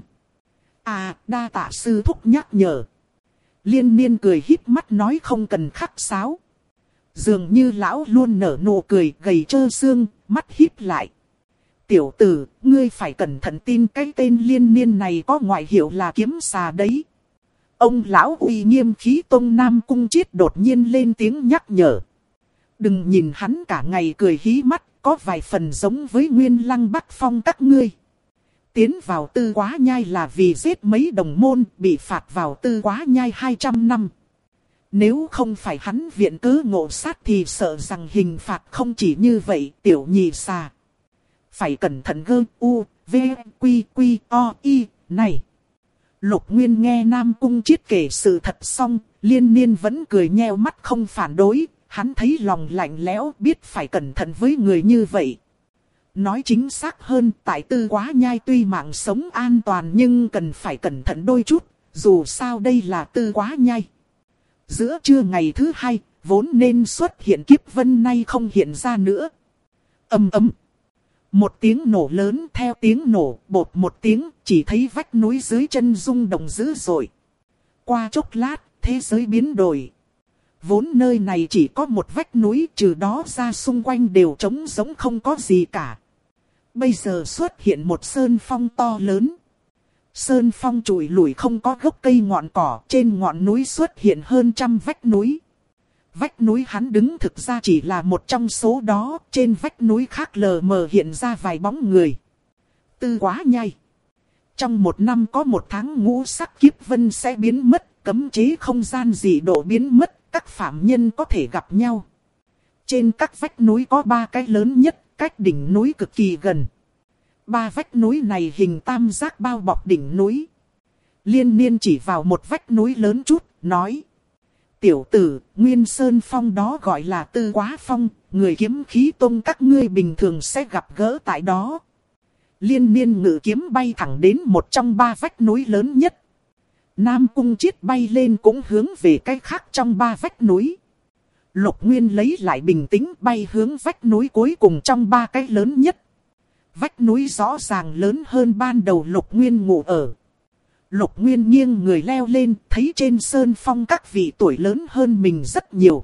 À, đa tạ sư thúc nhắc nhở. Liên Niên cười híp mắt nói không cần khách sáo. Dường như lão luôn nở nụ cười gầy trơ xương, mắt híp lại. Tiểu tử, ngươi phải cẩn thận tin cái tên Liên Niên này có ngoại hiệu là kiếm xà đấy. Ông lão uy nghiêm khí tông Nam Cung Chiết đột nhiên lên tiếng nhắc nhở. Đừng nhìn hắn cả ngày cười hí mắt, có vài phần giống với Nguyên Lăng Bắc Phong các ngươi. Tiến vào Tư Quá Nhai là vì giết mấy đồng môn, bị phạt vào Tư Quá Nhai 200 năm. Nếu không phải hắn viện cớ ngộ sát thì sợ rằng hình phạt không chỉ như vậy, tiểu nhị xà. Phải cẩn thận gơ u, v, quy, quy, o, y, này. Lục Nguyên nghe Nam Cung Chiết kể sự thật xong, Liên Niên vẫn cười nheo mắt không phản đối, hắn thấy lòng lạnh lẽo biết phải cẩn thận với người như vậy. Nói chính xác hơn, tại Tư Quá Nhai tuy mạng sống an toàn nhưng cần phải cẩn thận đôi chút, dù sao đây là Tư Quá Nhai. Giữa trưa ngày thứ 2, vốn nên xuất hiện kiếp vân nay không hiện ra nữa. Ầm ầm. Một tiếng nổ lớn theo tiếng nổ, bột một tiếng, chỉ thấy vách núi dưới chân rung động dữ dội. Qua chốc lát, thế giới biến đổi. Vốn nơi này chỉ có một vách núi, trừ đó ra xung quanh đều trống rỗng không có gì cả. Bây giờ xuất hiện một sơn phong to lớn. Sơn phong trụi lủi không có gốc cây ngọn cỏ, trên ngọn núi xuất hiện hơn 100 vách núi. Vách núi hắn đứng thực ra chỉ là một trong số đó, trên vách núi khác lờ mờ hiện ra vài bóng người. Tư Quá Nhai. Trong 1 năm có 1 tháng ngũ sắc kiếp vân sẽ biến mất, cấm chế không gian dị độ biến mất, các phạm nhân có thể gặp nhau. Trên các vách núi có 3 cái lớn nhất, cách đỉnh núi cực kỳ gần. 3 vách núi này hình tam giác bao bọc đỉnh núi. Liên Niên chỉ vào một vách núi lớn chút, nói. Tiểu tử, Nguyên Sơn Phong đó gọi là Tư Quá Phong, người kiếm khí tông các ngươi bình thường sẽ gặp gỡ tại đó. Liên Niên ngự kiếm bay thẳng đến một trong 3 vách núi lớn nhất. Nam Cung Chiết bay lên cũng hướng về cái khác trong 3 vách núi. Lục Nguyên lấy lại bình tĩnh bay hướng vách núi cuối cùng trong 3 cái lớn nhất. Vách núi rõ ràng lớn hơn ban đầu Lục Nguyên ngủ ở. Lục Nguyên nghiêng người leo lên, thấy trên sơn phong các vị tuổi lớn hơn mình rất nhiều.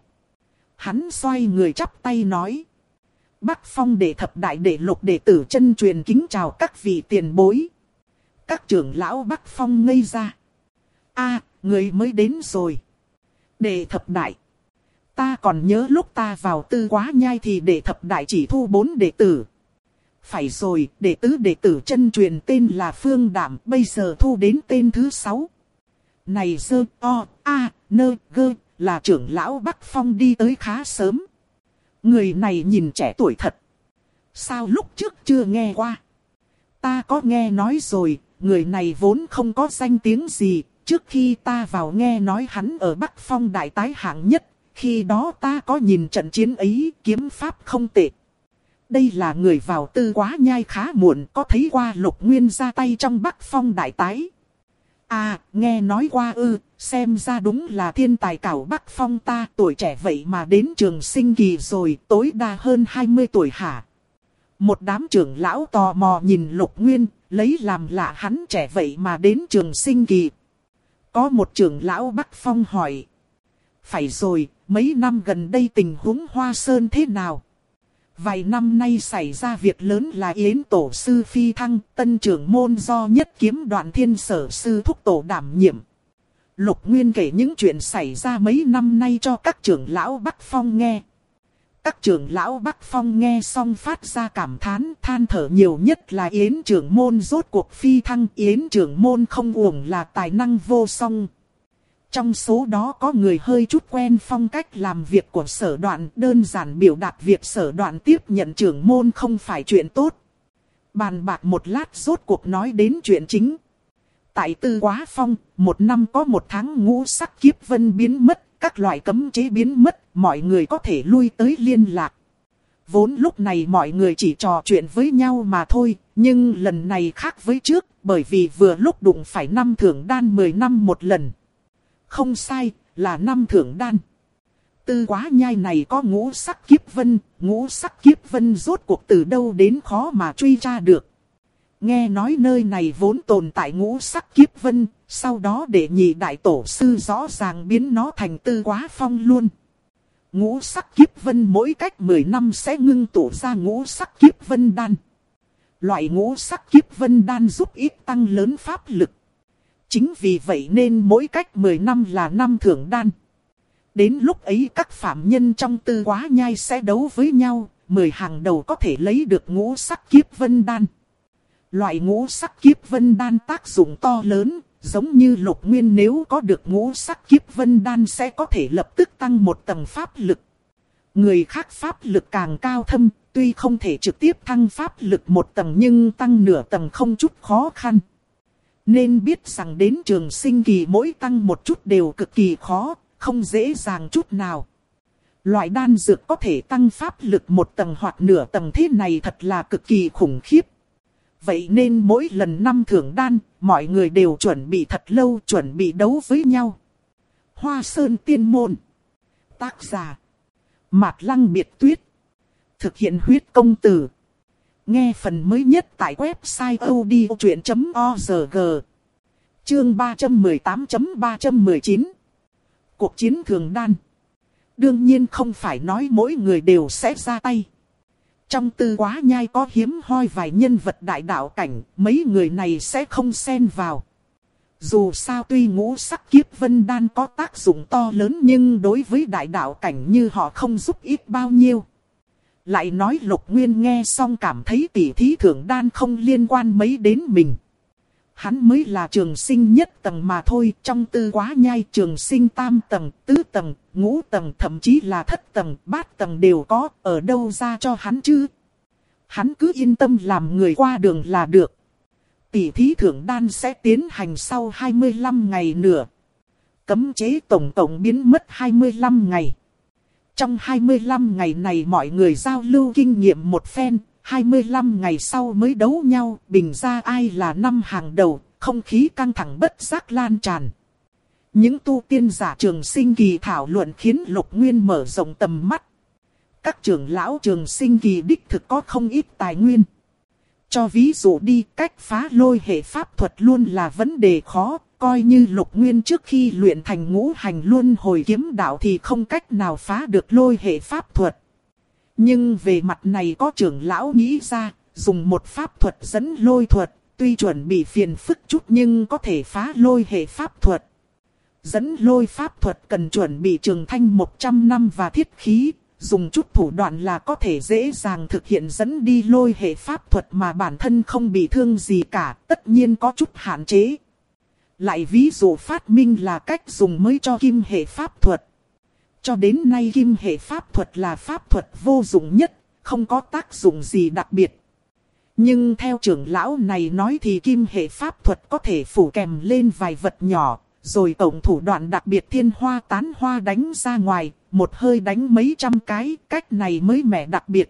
Hắn xoay người chắp tay nói. Bắc Phong đệ thập đại đệ Lục đệ tử chân truyền kính chào các vị tiền bối. Các trưởng lão Bắc Phong ngây ra. A, người mới đến rồi. Đệ thập đại. Ta còn nhớ lúc ta vào Tư Quá Nhai thì đệ thập đại chỉ thu 4 đệ tử. Phải rồi, đệ tử chân truyền tên là Phương Đảm, bây giờ thu đến tên thứ 6. Này dơ, o, a, nơ, gơ, là trưởng lão Bắc Phong đi tới khá sớm. Người này nhìn trẻ tuổi thật. Sao lúc trước chưa nghe qua? Ta có nghe nói rồi, người này vốn không có danh tiếng gì. Trước khi ta vào nghe nói hắn ở Bắc Phong đại tái hạng nhất. Khi đó ta có nhìn trận chiến ấy, kiếm pháp không tệ. Đây là người vào Tư Quá Nhai khá muộn, có thấy qua Lục Nguyên ra tay trong Bắc Phong đại tái. À, nghe nói qua xem ra đúng là thiên tài cảo Bắc Phong ta, tuổi trẻ vậy mà đến trường sinh kỳ rồi, tối đa hơn 20 tuổi hả? Một đám trưởng lão tò mò nhìn Lục Nguyên, lấy làm lạ hắn trẻ vậy mà đến trường sinh kỳ. Có một trưởng lão Bắc Phong hỏi. Phải rồi, mấy năm gần đây tình huống Hoa Sơn thế nào? Vài năm nay xảy ra việc lớn là Yến tổ sư phi thăng, tân trưởng môn do Nhất Kiếm Đoạn Thiên Sở sư thúc tổ đảm nhiệm. Lục Nguyên kể những chuyện xảy ra mấy năm nay cho các trưởng lão Bắc Phong nghe. Các trưởng lão Bắc Phong nghe xong phát ra cảm thán, than thở nhiều nhất là Yến trưởng môn rốt cuộc phi thăng. Yến trưởng môn không uổng là tài năng vô song. Trong số đó có người hơi chút quen phong cách làm việc của Sở Đoạn, đơn giản biểu đạt việc Sở Đoạn tiếp nhận trưởng môn không phải chuyện tốt. Bàn bạc một lát rốt cuộc nói đến chuyện chính. Tại Tư Quá Phong, một năm có một tháng ngũ sắc kiếp vân biến mất, các loại cấm chế biến mất, mọi người có thể lui tới liên lạc. Vốn lúc này mọi người chỉ trò chuyện với nhau mà thôi, nhưng lần này khác với trước, bởi vì vừa lúc đụng phải năm thưởng đan 10 năm một lần. Không sai, là năm thưởng đan. Tư Quá Nhai này có ngũ sắc kiếp vân rốt cuộc từ đâu đến khó mà truy tra được. Nghe nói nơi này vốn tồn tại ngũ sắc kiếp vân, sau đó để nhị đại tổ sư rõ ràng biến nó thành Tư Quá Phong luôn. Ngũ sắc kiếp vân mỗi cách 10 năm sẽ ngưng tụ ra ngũ sắc kiếp vân đan. Loại ngũ sắc kiếp vân đan giúp ít tăng lớn pháp lực. Chính vì vậy nên mỗi cách 10 năm là năm thưởng đan. Đến lúc ấy các phạm nhân trong Tư Quá Nhai sẽ đấu với nhau, 10 hàng đầu có thể lấy được ngũ sắc kiếp vân đan. Loại ngũ sắc kiếp vân đan tác dụng to lớn, giống như Lục Nguyên nếu có được ngũ sắc kiếp vân đan sẽ có thể lập tức tăng một tầng pháp lực. Người khác pháp lực càng cao thâm, tuy không thể trực tiếp thăng pháp lực một tầng nhưng tăng nửa tầng không chút khó khăn. Nên biết rằng đến trường sinh kỳ mỗi tăng một chút đều cực kỳ khó, không dễ dàng chút nào. Loại đan dược có thể tăng pháp lực một tầng hoặc nửa tầng thế này thật là cực kỳ khủng khiếp. Vậy nên mỗi lần năm thưởng đan, mọi người đều chuẩn bị thật lâu, chuẩn bị đấu với nhau. Hoa Sơn Tiên Môn. Tác giả Mạt Lăng Biệt Tuyết. Thực hiện huyết công từ. Nghe phần mới nhất tại website odchuyện.org. Chương 318.319. Cuộc chiến thường đan. Đương nhiên không phải nói mỗi người đều sẽ ra tay. Trong Tư Quá Nhai có hiếm hoi vài nhân vật đại đạo cảnh, mấy người này sẽ không xen vào. Dù sao tuy ngũ sắc kiếp vân đan có tác dụng to lớn nhưng đối với đại đạo cảnh như họ không giúp ít bao nhiêu. Lại nói Lục Nguyên nghe xong cảm thấy tỷ thí thưởng đan không liên quan mấy đến mình. Hắn mới là trường sinh nhất tầng mà thôi, trong Tư Quá Nhai trường sinh tam tầng, tứ tầng, ngũ tầng, thậm chí là thất tầng, bát tầng đều có, ở đâu ra cho hắn chứ? Hắn cứ yên tâm làm người qua đường là được. Tỷ thí thưởng đan sẽ tiến hành sau 25 ngày nữa. Cấm chế tổng cộng biến mất 25 ngày. Trong 25 ngày này mọi người giao lưu kinh nghiệm một phen, 25 ngày sau mới đấu nhau, bình ra ai là năm hàng đầu, không khí căng thẳng bất giác lan tràn. Những tu tiên giả trường sinh kỳ thảo luận khiến Lục Nguyên mở rộng tầm mắt. Các trưởng lão trường sinh kỳ đích thực có không ít tài nguyên. Cho ví dụ đi, cách phá lôi hệ pháp thuật luôn là vấn đề khó, coi như Lục Nguyên trước khi luyện thành ngũ hành luân hồi kiếm đạo thì không cách nào phá được lôi hệ pháp thuật. Nhưng về mặt này có trưởng lão nghĩ ra, dùng một pháp thuật dẫn lôi thuật, tuy chuẩn bị phiền phức chút nhưng có thể phá lôi hệ pháp thuật. Dẫn lôi pháp thuật cần chuẩn bị trường thanh 100 năm và thiết khí, dùng chút thủ đoạn là có thể dễ dàng thực hiện dẫn đi lôi hệ pháp thuật mà bản thân không bị thương gì cả, tất nhiên có chút hạn chế. Lại ví dụ phát minh là cách dùng mới cho kim hệ pháp thuật. Cho đến nay kim hệ pháp thuật là pháp thuật vô dụng nhất, không có tác dụng gì đặc biệt. Nhưng theo trưởng lão này nói thì kim hệ pháp thuật có thể phủ kèm lên vài vật nhỏ, rồi tổng thủ đoạn đặc biệt thiên hoa tán hoa đánh ra ngoài, một hơi đánh mấy trăm cái, cách này mới mẻ đặc biệt.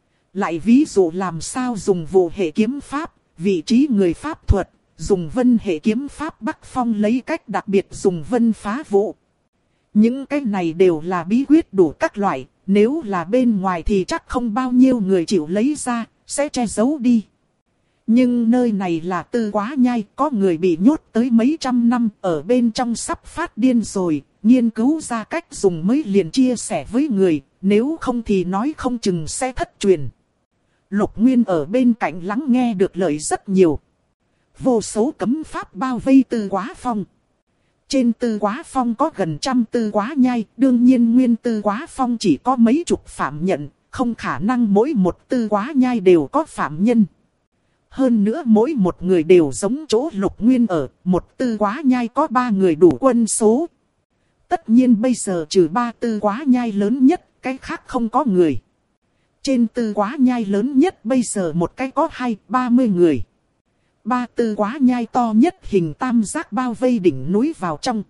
Lại ví dụ làm sao dùng vụ hệ kiếm pháp, vị trí người pháp thuật, dùng vân hệ kiếm pháp Bắc Phong lấy cách đặc biệt dùng vân phá vụ. Những cái này đều là bí quyết đủ các loại, nếu là bên ngoài thì chắc không bao nhiêu người chịu lấy ra, sẽ che giấu đi. Nhưng nơi này là Tư Quá Nhai, có người bị nhốt tới mấy trăm năm, ở bên trong sắp phát điên rồi, nghiên cứu ra cách dùng mới liền chia sẻ với người, nếu không thì nói không chừng sẽ thất truyền. Lục Nguyên ở bên cạnh lắng nghe được lời rất nhiều. Vô số cấm pháp bao vây Tư Quá Phong. Trên Tư Quá Phong có gần 100 Tư Quá Nhai, đương nhiên nguyên Tư Quá Phong chỉ có mấy chục phạm nhân, không khả năng mỗi một Tư Quá Nhai đều có phạm nhân. Hơn nữa mỗi một người đều giống chỗ Lục Nguyên ở, một Tư Quá Nhai có 3 người đủ quân số. Tất nhiên bây giờ trừ 3 Tư Quá Nhai lớn nhất, cái khác không có người. Trên Tư Quá Nhai lớn nhất bây giờ một cái có 20-30 người. 3 Tư Quá Nhai to nhất hình tam giác bao vây đỉnh núi vào trong.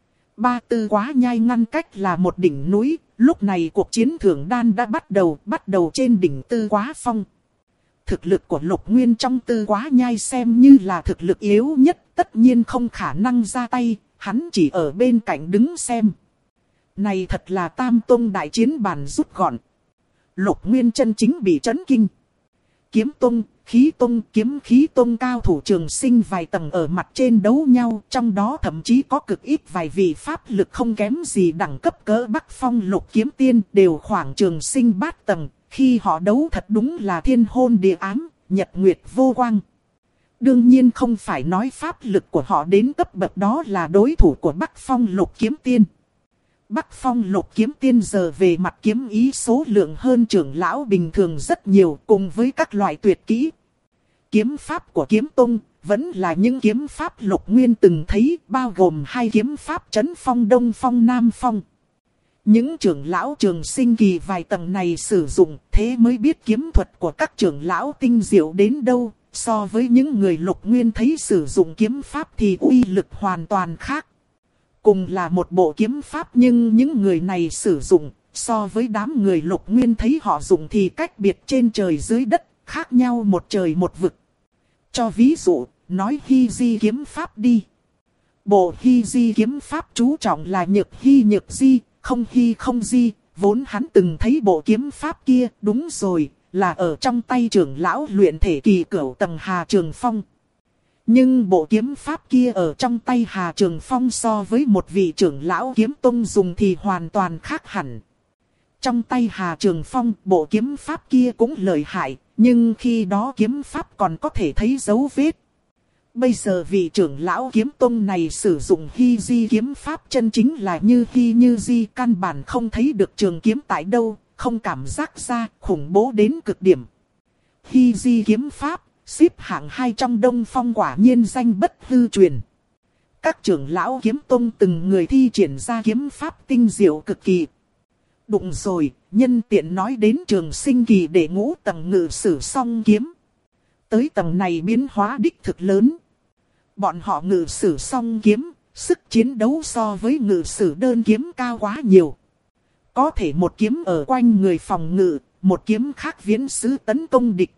3 Tư Quá Nhai ngăn cách là một đỉnh núi, lúc này cuộc chiến thưởng đan đã bắt đầu trên đỉnh Tư Quá Phong. Thực lực của Lục Nguyên trong Tư Quá Nhai xem như là thực lực yếu nhất, tất nhiên không khả năng ra tay, hắn chỉ ở bên cạnh đứng xem. Này thật là Tam Tông đại chiến bàn rút gọn. Lục Nguyên chân chính bị chấn kinh. Kiếm Tông, Khí Tông, Kiếm Khí Tông cao thủ Trường Sinh vài tầng ở mặt trên đấu nhau, trong đó thậm chí có cực ít vài vị pháp lực không kém gì đẳng cấp cỡ Bắc Phong Lục Kiếm Tiên, đều khoảng Trường Sinh bát tầng, khi họ đấu thật đúng là thiên hôn địa ám, nhật nguyệt vô quang. Đương nhiên không phải nói pháp lực của họ đến cấp bậc đó là đối thủ của Bắc Phong Lục Kiếm Tiên. Bắc Phong Lục Kiếm Tiên giờ về mặt kiếm ý số lượng hơn trưởng lão bình thường rất nhiều, cùng với các loại tuyệt kỹ. Kiếm pháp của Kiếm Tông vẫn là những kiếm pháp Lục Nguyên từng thấy, bao gồm 2 kiếm pháp Trấn Phong Đông Phong Nam Phong. Những trưởng lão Trường Sinh kỳ vài tầng này sử dụng, thế mới biết kiếm thuật của các trưởng lão tinh diệu đến đâu. So với những người Lục Nguyên thấy sử dụng kiếm pháp thì uy lực hoàn toàn khác. Cùng là một bộ kiếm pháp nhưng những người này sử dụng, so với đám người Lục Nguyên thấy họ dùng thì cách biệt trên trời dưới đất, khác nhau một trời một vực. Cho ví dụ, nói Hy Di kiếm pháp đi. Bộ Hy Di kiếm pháp chú trọng là nhược hy nhược di, không hy không di, vốn hắn từng thấy bộ kiếm pháp kia, đúng rồi, là ở trong tay trưởng lão luyện thể kỳ cửu tầng Hà Trường Phong. Nhưng bộ kiếm pháp kia ở trong tay Hà Trường Phong so với một vị trưởng lão kiếm tông dùng thì hoàn toàn khác hẳn. Trong tay Hà Trường Phong, bộ kiếm pháp kia cũng lợi hại, nhưng khi đó kiếm pháp còn có thể thấy dấu vết. Bây giờ vị trưởng lão kiếm tông này sử dụng Hy Di kiếm pháp chân chính là như Hy như Di, căn bản không thấy được trường kiếm tại đâu, không cảm giác ra, khủng bố đến cực điểm. Hy Di kiếm pháp, xếp hạng 2 trong Đông Phong quả nhiên danh bất hư truyền. Các trưởng lão kiếm tông từng người thi triển ra kiếm pháp tinh diệu cực kỳ. Đụng rồi, nhân tiện nói đến Trường Sinh kỳ để ngũ tầng ngự sử song kiếm. Tới tầng này biến hóa đích thực lớn. Bọn họ ngự sử song kiếm, sức chiến đấu so với ngự sử đơn kiếm cao quá nhiều. Có thể một kiếm ở quanh người phòng ngự, một kiếm khác viễn xứ tấn công địch.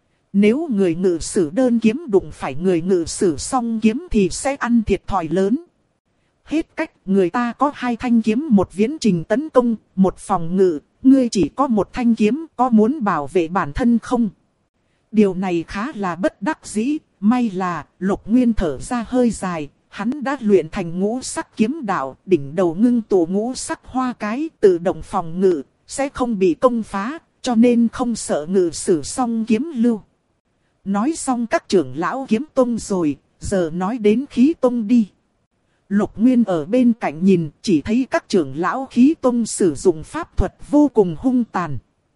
Nếu người ngự sử đơn kiếm đụng phải người ngự sử song kiếm thì sẽ ăn thiệt thòi lớn. Hết cách, người ta có 2 thanh kiếm, một viễn trình tấn công, một phòng ngự, ngươi chỉ có 1 thanh kiếm, có muốn bảo vệ bản thân không? Điều này khá là bất đắc dĩ, may là Lục Nguyên thở ra hơi dài, hắn đã luyện thành ngũ sắc kiếm đạo, đỉnh đầu ngưng tụ ngũ sắc hoa cái, tự động phòng ngự, sẽ không bị công phá, cho nên không sợ ngự sử song kiếm lưu. Nói xong các trưởng lão kiếm tông rồi, giờ nói đến khí tông đi. Lục Nguyên ở bên cạnh nhìn, chỉ thấy các trưởng lão khí tông sử dụng pháp thuật vô cùng hung tàn.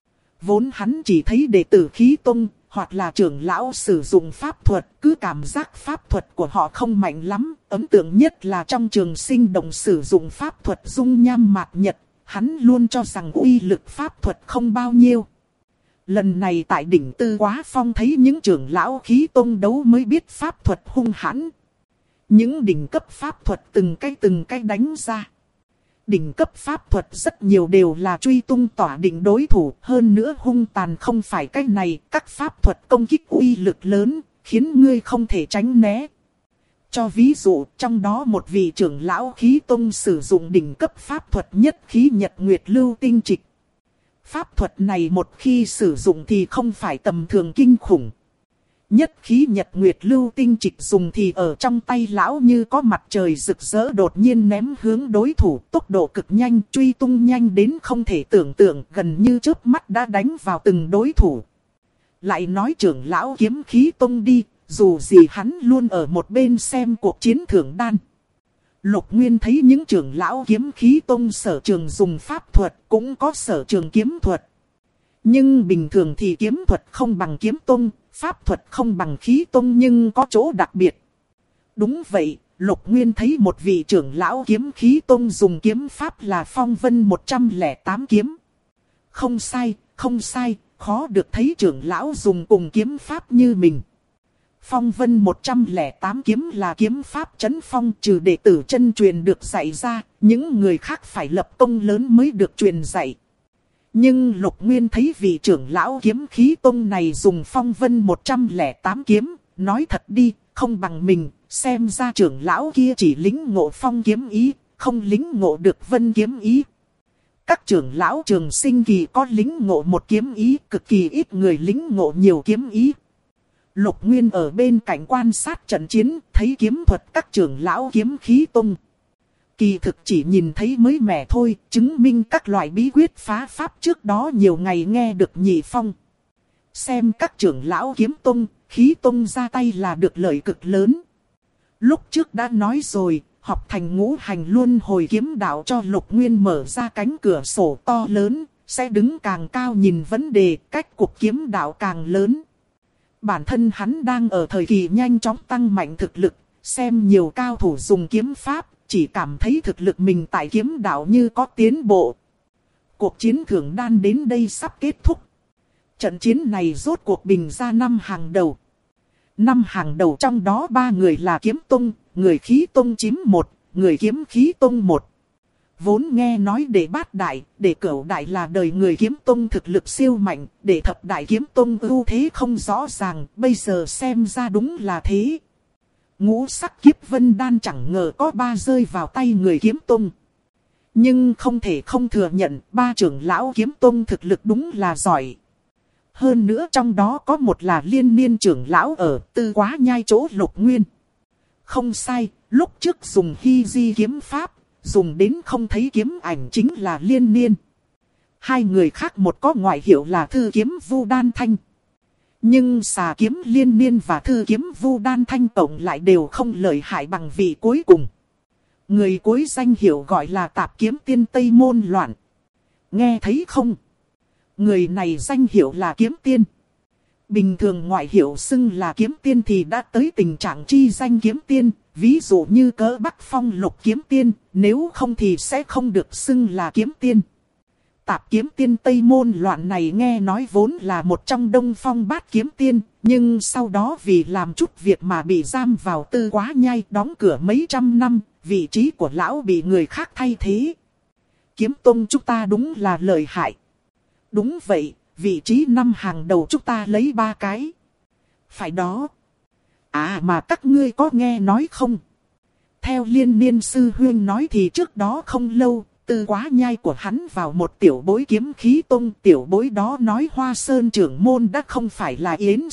Vốn hắn chỉ thấy đệ tử khí tông, hoặc là trưởng lão sử dụng pháp thuật, cứ cảm giác pháp thuật của họ không mạnh lắm. Ấn tượng nhất là trong Trường Sinh đồng sử dụng pháp thuật dung nham mạt nhật, hắn luôn cho rằng uy lực pháp thuật không bao nhiêu. Lần này tại đỉnh Tư Quá Phong thấy những trưởng lão khí tông đấu mới biết pháp thuật hung hãn. Những đỉnh cấp pháp thuật từng cái đánh ra. Đỉnh cấp pháp thuật rất nhiều đều là truy tung tỏa định đối thủ, hơn nữa hung tàn không phải cái này, các pháp thuật công kích uy lực lớn, khiến ngươi không thể tránh né. Cho ví dụ, trong đó một vị trưởng lão khí tông sử dụng đỉnh cấp pháp thuật nhất khí nhật nguyệt lưu tinh trịch. Pháp thuật này một khi sử dụng thì không phải tầm thường kinh khủng. Nhất khí nhật nguyệt lưu tinh trịch dùng thì ở trong tay lão như có mặt trời rực rỡ đột nhiên ném hướng đối thủ, tốc độ cực nhanh, truy tung nhanh đến không thể tưởng tượng, gần như chớp mắt đã đánh vào từng đối thủ. Lại nói trưởng lão kiếm khí tông đi, dù gì hắn luôn ở một bên xem cuộc chiến thưởng đan. Lục Nguyên thấy những trưởng lão kiếm khí tông sở trường dùng pháp thuật, cũng có sở trường kiếm thuật. Nhưng bình thường thì kiếm thuật không bằng kiếm tông, pháp thuật không bằng khí tông nhưng có chỗ đặc biệt. Đúng vậy, Lục Nguyên thấy một vị trưởng lão kiếm khí tông dùng kiếm pháp là Phong Vân 108 kiếm. Không sai, không sai, khó được thấy trưởng lão dùng cùng kiếm pháp như mình. Phong Vân 108 kiếm là kiếm pháp trấn phong, trừ đệ tử chân truyền được dạy ra, những người khác phải lập công lớn mới được truyền dạy. Nhưng Lục Nguyên thấy vị trưởng lão kiếm khí tông này dùng Phong Vân 108 kiếm, nói thật đi, không bằng mình, xem ra trưởng lão kia chỉ lĩnh ngộ phong kiếm ý, không lĩnh ngộ được vân kiếm ý. Các trưởng lão trường sinh kỳ có lĩnh ngộ một kiếm ý, cực kỳ ít người lĩnh ngộ nhiều kiếm ý. Lục Nguyên ở bên cạnh quan sát trận chiến, thấy kiếm thuật các trưởng lão kiếm khí tông. Kỳ thực chỉ nhìn thấy mới mẻ thôi, chứng minh các loại bí quyết phá pháp trước đó nhiều ngày nghe được nhị phong. Xem các trưởng lão kiếm tông, khí tông ra tay là được lợi cực lớn. Lúc trước đã nói rồi, học thành ngũ hành luân hồi kiếm đạo cho Lục Nguyên mở ra cánh cửa sổ to lớn, sẽ đứng càng cao nhìn vấn đề, cách cuộc kiếm đạo càng lớn. Bản thân hắn đang ở thời kỳ nhanh chóng tăng mạnh thực lực, xem nhiều cao thủ dùng kiếm pháp, chỉ cảm thấy thực lực mình tại kiếm đạo như có tiến bộ. Cuộc chiến thưởng đan đến đây sắp kết thúc. Trận chiến này rốt cuộc bình ra 5 hàng đầu. 5 hàng đầu trong đó 3 người là kiếm tông, người khí tông chiếm 1, người kiếm khí tông 1. Vốn nghe nói đệ bát đại, đệ cửu đại là đời người kiếm tông thực lực siêu mạnh, đệ thập đại kiếm tông ưu thế không rõ ràng, bây giờ xem ra đúng là thế. Ngũ sắc kiếp vân đan chẳng ngờ có 3 rơi vào tay người kiếm tông. Nhưng không thể không thừa nhận, 3 trưởng lão kiếm tông thực lực đúng là giỏi. Hơn nữa trong đó có một là liên niên trưởng lão ở Tư Quá Nhai chỗ Lục Nguyên. Không sai, lúc trước dùng hy di kiếm pháp, dùng đến không thấy kiếm ảnh chính là liên niên. 2 người khác một có ngoại hiệu là Thư Kiếm Vu Đan Thanh. Nhưng xà kiếm liên niên và Thư Kiếm Vu Đan Thanh tổng lại đều không lợi hại bằng vị cuối cùng. Người cuối danh hiệu gọi là Tạp Kiếm Tiên Tây Môn Loạn. Nghe thấy không? Người này danh hiệu là Kiếm Tiên. Bình thường ngoại hiệu xưng là Kiếm Tiên thì đã tới tình trạng chi danh Kiếm Tiên. Ví dụ như cỡ Bắc Phong Lục Kiếm Tiên, nếu không thì sẽ không được xưng là Kiếm Tiên. Tạp Kiếm Tiên Tây Môn Loạn này nghe nói vốn là một trong Đông Phong Bát Kiếm Tiên, nhưng sau đó vì làm chút việc mà bị giam vào Tư Quá Nhai đóng cửa mấy trăm năm, vị trí của lão bị người khác thay thế. Kiếm tông chúng ta đúng là lợi hại. Đúng vậy, vị trí 5 hàng đầu chúng ta lấy 3 cái. Phải đó. À mà các ngươi có nghe nói không? Theo liên niên sư huyên nói thì trước đó không lâu, Tư Quá Nhai của hắn vào một tiểu bối kiếm khí tông. Tiểu bối đó nói Hoa Sơn trưởng môn đã không phải là Yến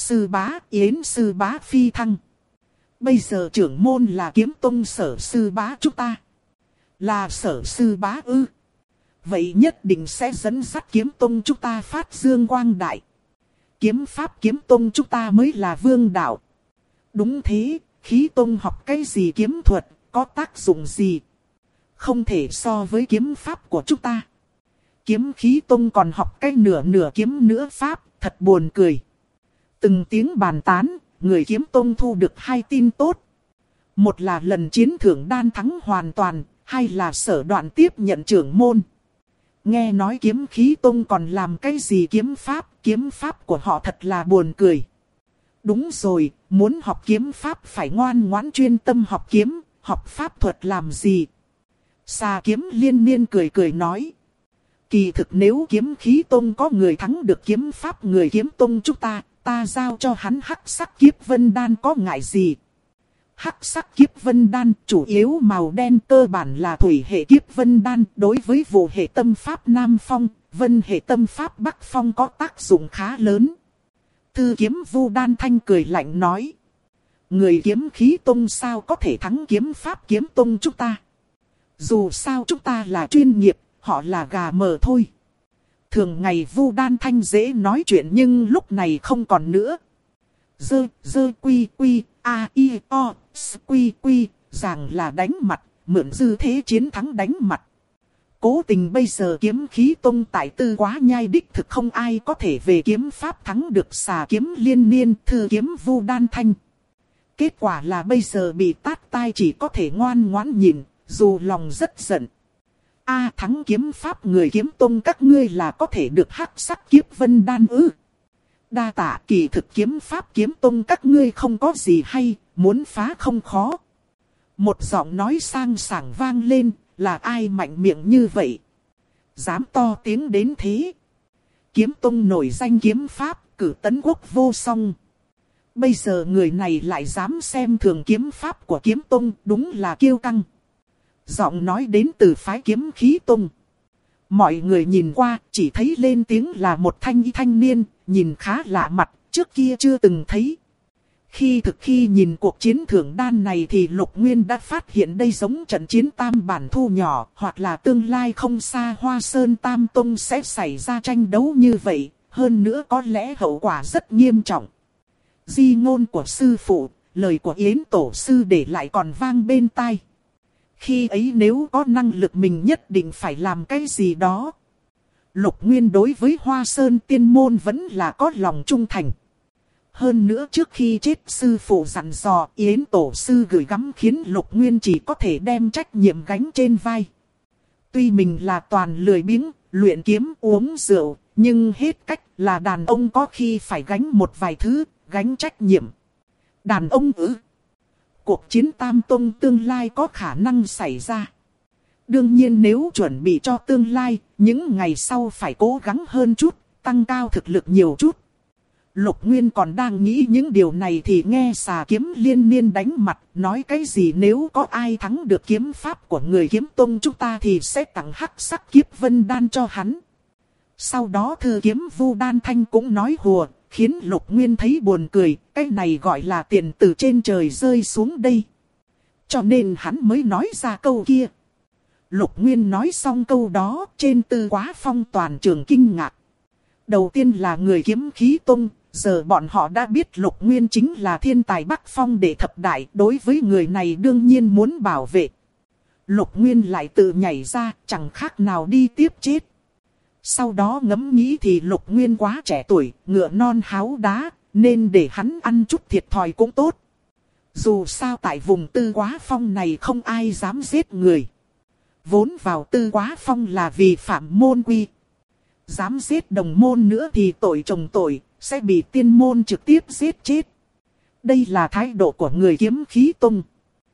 sư bá phi thăng. Bây giờ trưởng môn là kiếm tông Sở sư bá chúng ta. Là Sở sư bá ư? Vậy nhất định sẽ dẫn dắt kiếm tông chúng ta phát dương quang đại. Kiếm pháp kiếm tông chúng ta mới là vương đạo. Đúng thế, khí tông học cái gì kiếm thuật, có tác dụng gì? Không thể so với kiếm pháp của chúng ta. Kiếm khí tông còn học cái nửa kiếm nữa pháp, thật buồn cười. Từng tiếng bàn tán, người kiếm tông thu được 2 tin tốt. Một là lần chiến thưởng đan thắng hoàn toàn, 2 là Sở Đoạn tiếp nhận trưởng môn. Nghe nói kiếm khí tông còn làm cái gì kiếm pháp của họ thật là buồn cười. Đúng rồi, muốn học kiếm pháp phải ngoan ngoãn chuyên tâm học kiếm, học pháp thuật làm gì? Xà kiếm liên niên cười nói. Kỳ thực nếu kiếm khí tông có người thắng được kiếm pháp người kiếm tông chúng ta giao cho hắn hắc sắc kiếp vân đan có ngại gì? Hắc sắc kiếp vân đan chủ yếu màu đen, cơ bản là thủy hệ kiếp vân đan, đối với vụ hệ tâm pháp Nam Phong, vân hệ tâm pháp Bắc Phong có tác dụng khá lớn. Thư Kiếm Vu Đan Thanh cười lạnh nói. Người kiếm khí tông sao có thể thắng kiếm pháp kiếm tông chúng ta? Dù sao chúng ta là chuyên nghiệp, họ là gà mờ thôi. Thường ngày Vu Đan Thanh dễ nói chuyện nhưng lúc này không còn nữa. Dơ quy, a i o, quy, rằng là đánh mặt, mượn dư thế chiến thắng đánh mặt. Cố tình bây giờ kiếm khí tông tại Tư Quá Nhai đích thực không ai có thể về kiếm pháp thắng được Xà Kiếm Liên Niên, Thư Kiếm Vu Đan Thanh. Kết quả là bây giờ bị tát tai chỉ có thể ngoan ngoãn nhìn, dù lòng rất giận. Thắng kiếm pháp người kiếm tông các ngươi là có thể được hắc sắc kiếp vân đan ư? Đa tạ, kỳ thực kiếm pháp kiếm tông các ngươi không có gì hay, muốn phá không khó. Một giọng nói sang sảng vang lên, là ai mạnh miệng như vậy? Dám to tiếng đến thế. Kiếm tông nổi danh kiếm pháp, cử tấn quốc vô song. Bây giờ người này lại dám xem thường kiếm pháp của kiếm tông, đúng là kiêu căng. Giọng nói đến từ phái Kiếm Khí Tông. Mọi người nhìn qua, chỉ thấy lên tiếng là một thanh niên, nhìn khá lạ mặt, trước kia chưa từng thấy. Khi nhìn cuộc chiến thưởng đan này thì Lục Nguyên đã phát hiện đây giống trận chiến tam bản thu nhỏ, hoặc là tương lai không xa Hoa Sơn Tam Tông sẽ xảy ra tranh đấu như vậy, hơn nữa có lẽ hậu quả rất nghiêm trọng. Di ngôn của sư phụ, lời của Yến Tổ sư để lại còn vang bên tai. Khi ấy nếu có năng lực mình nhất định phải làm cái gì đó. Lục Nguyên đối với Hoa Sơn Tiên Môn vẫn là có lòng trung thành. Hơn nữa trước khi chết sư phụ dặn dò Yến Tổ sư gửi gắm khiến Lục Nguyên chỉ có thể đem trách nhiệm gánh trên vai. Tuy mình là toàn lười biếng, luyện kiếm uống rượu, nhưng hết cách là đàn ông có khi phải gánh một vài thứ, gánh trách nhiệm. Đàn ông ư? Cuộc chiến Tam Tông tương lai có khả năng xảy ra. Đương nhiên nếu chuẩn bị cho tương lai, những ngày sau phải cố gắng hơn chút, tăng cao thực lực nhiều chút. Lục Nguyên còn đang nghĩ những điều này thì nghe Xà Kiếm Liên Niên đánh mặt, nói cái gì nếu có ai thắng được kiếm pháp của người kiếm tông chúng ta thì sẽ tặng hắc sắc kiếp vân đan cho hắn. Sau đó Thư Kiếm Vu Đan Thanh cũng nói hùa, khiến Lục Nguyên thấy buồn cười, cái này gọi là tiền từ trên trời rơi xuống đây. Cho nên hắn mới nói ra câu kia. Lục Nguyên nói xong câu đó, trên Tư Quá Phong toàn trường kinh ngạc. Đầu tiên là người Kiếm Khí Tông, giờ bọn họ đã biết Lục Nguyên chính là thiên tài Bắc Phong đệ thập đại, đối với người này đương nhiên muốn bảo vệ. Lục Nguyên lại tự nhảy ra, chẳng khác nào đi tiếp chết. Sau đó ngẫm nghĩ thì Lục Nguyên quá trẻ tuổi, ngựa non háo đá, nên để hắn ăn chút thiệt thòi cũng tốt. Dù sao tại vùng Tư Quá Phong này không ai dám giết người. Vốn vào Tư Quá Phong là vì phạm môn quy. Dám giết đồng môn nữa thì tội chồng tội, sẽ bị tiên môn trực tiếp giết chết. Đây là thái độ của người Kiếm Khí Tông.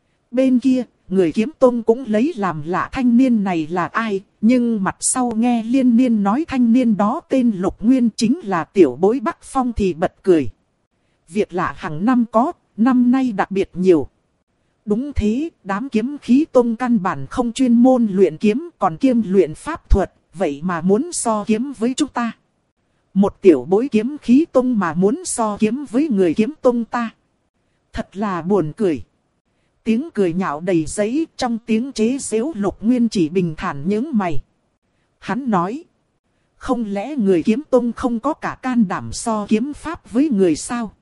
Bên kia, người Kiếm Tông cũng lấy làm lạ thanh niên này là ai, nhưng mặt sau nghe Liên Niên nói thanh niên đó tên Lục Nguyên chính là tiểu bối Bắc Phong thì bật cười. Việc lạ hàng năm có, năm nay đặc biệt nhiều. Đúng thế, đám Kiếm Khí Tông căn bản không chuyên môn luyện kiếm còn kiêm luyện pháp thuật, vậy mà muốn so kiếm với chúng ta. Một tiểu bối Kiếm Khí Tông mà muốn so kiếm với người Kiếm Tông ta. Thật là buồn cười. Tiếng cười nhạo đầy giấy, trong tiếng chế giễu Lục Nguyên chỉ bình thản nhướng mày. Hắn nói, không lẽ người Kiếm Tông không có cả can đảm so kiếm pháp với người sao?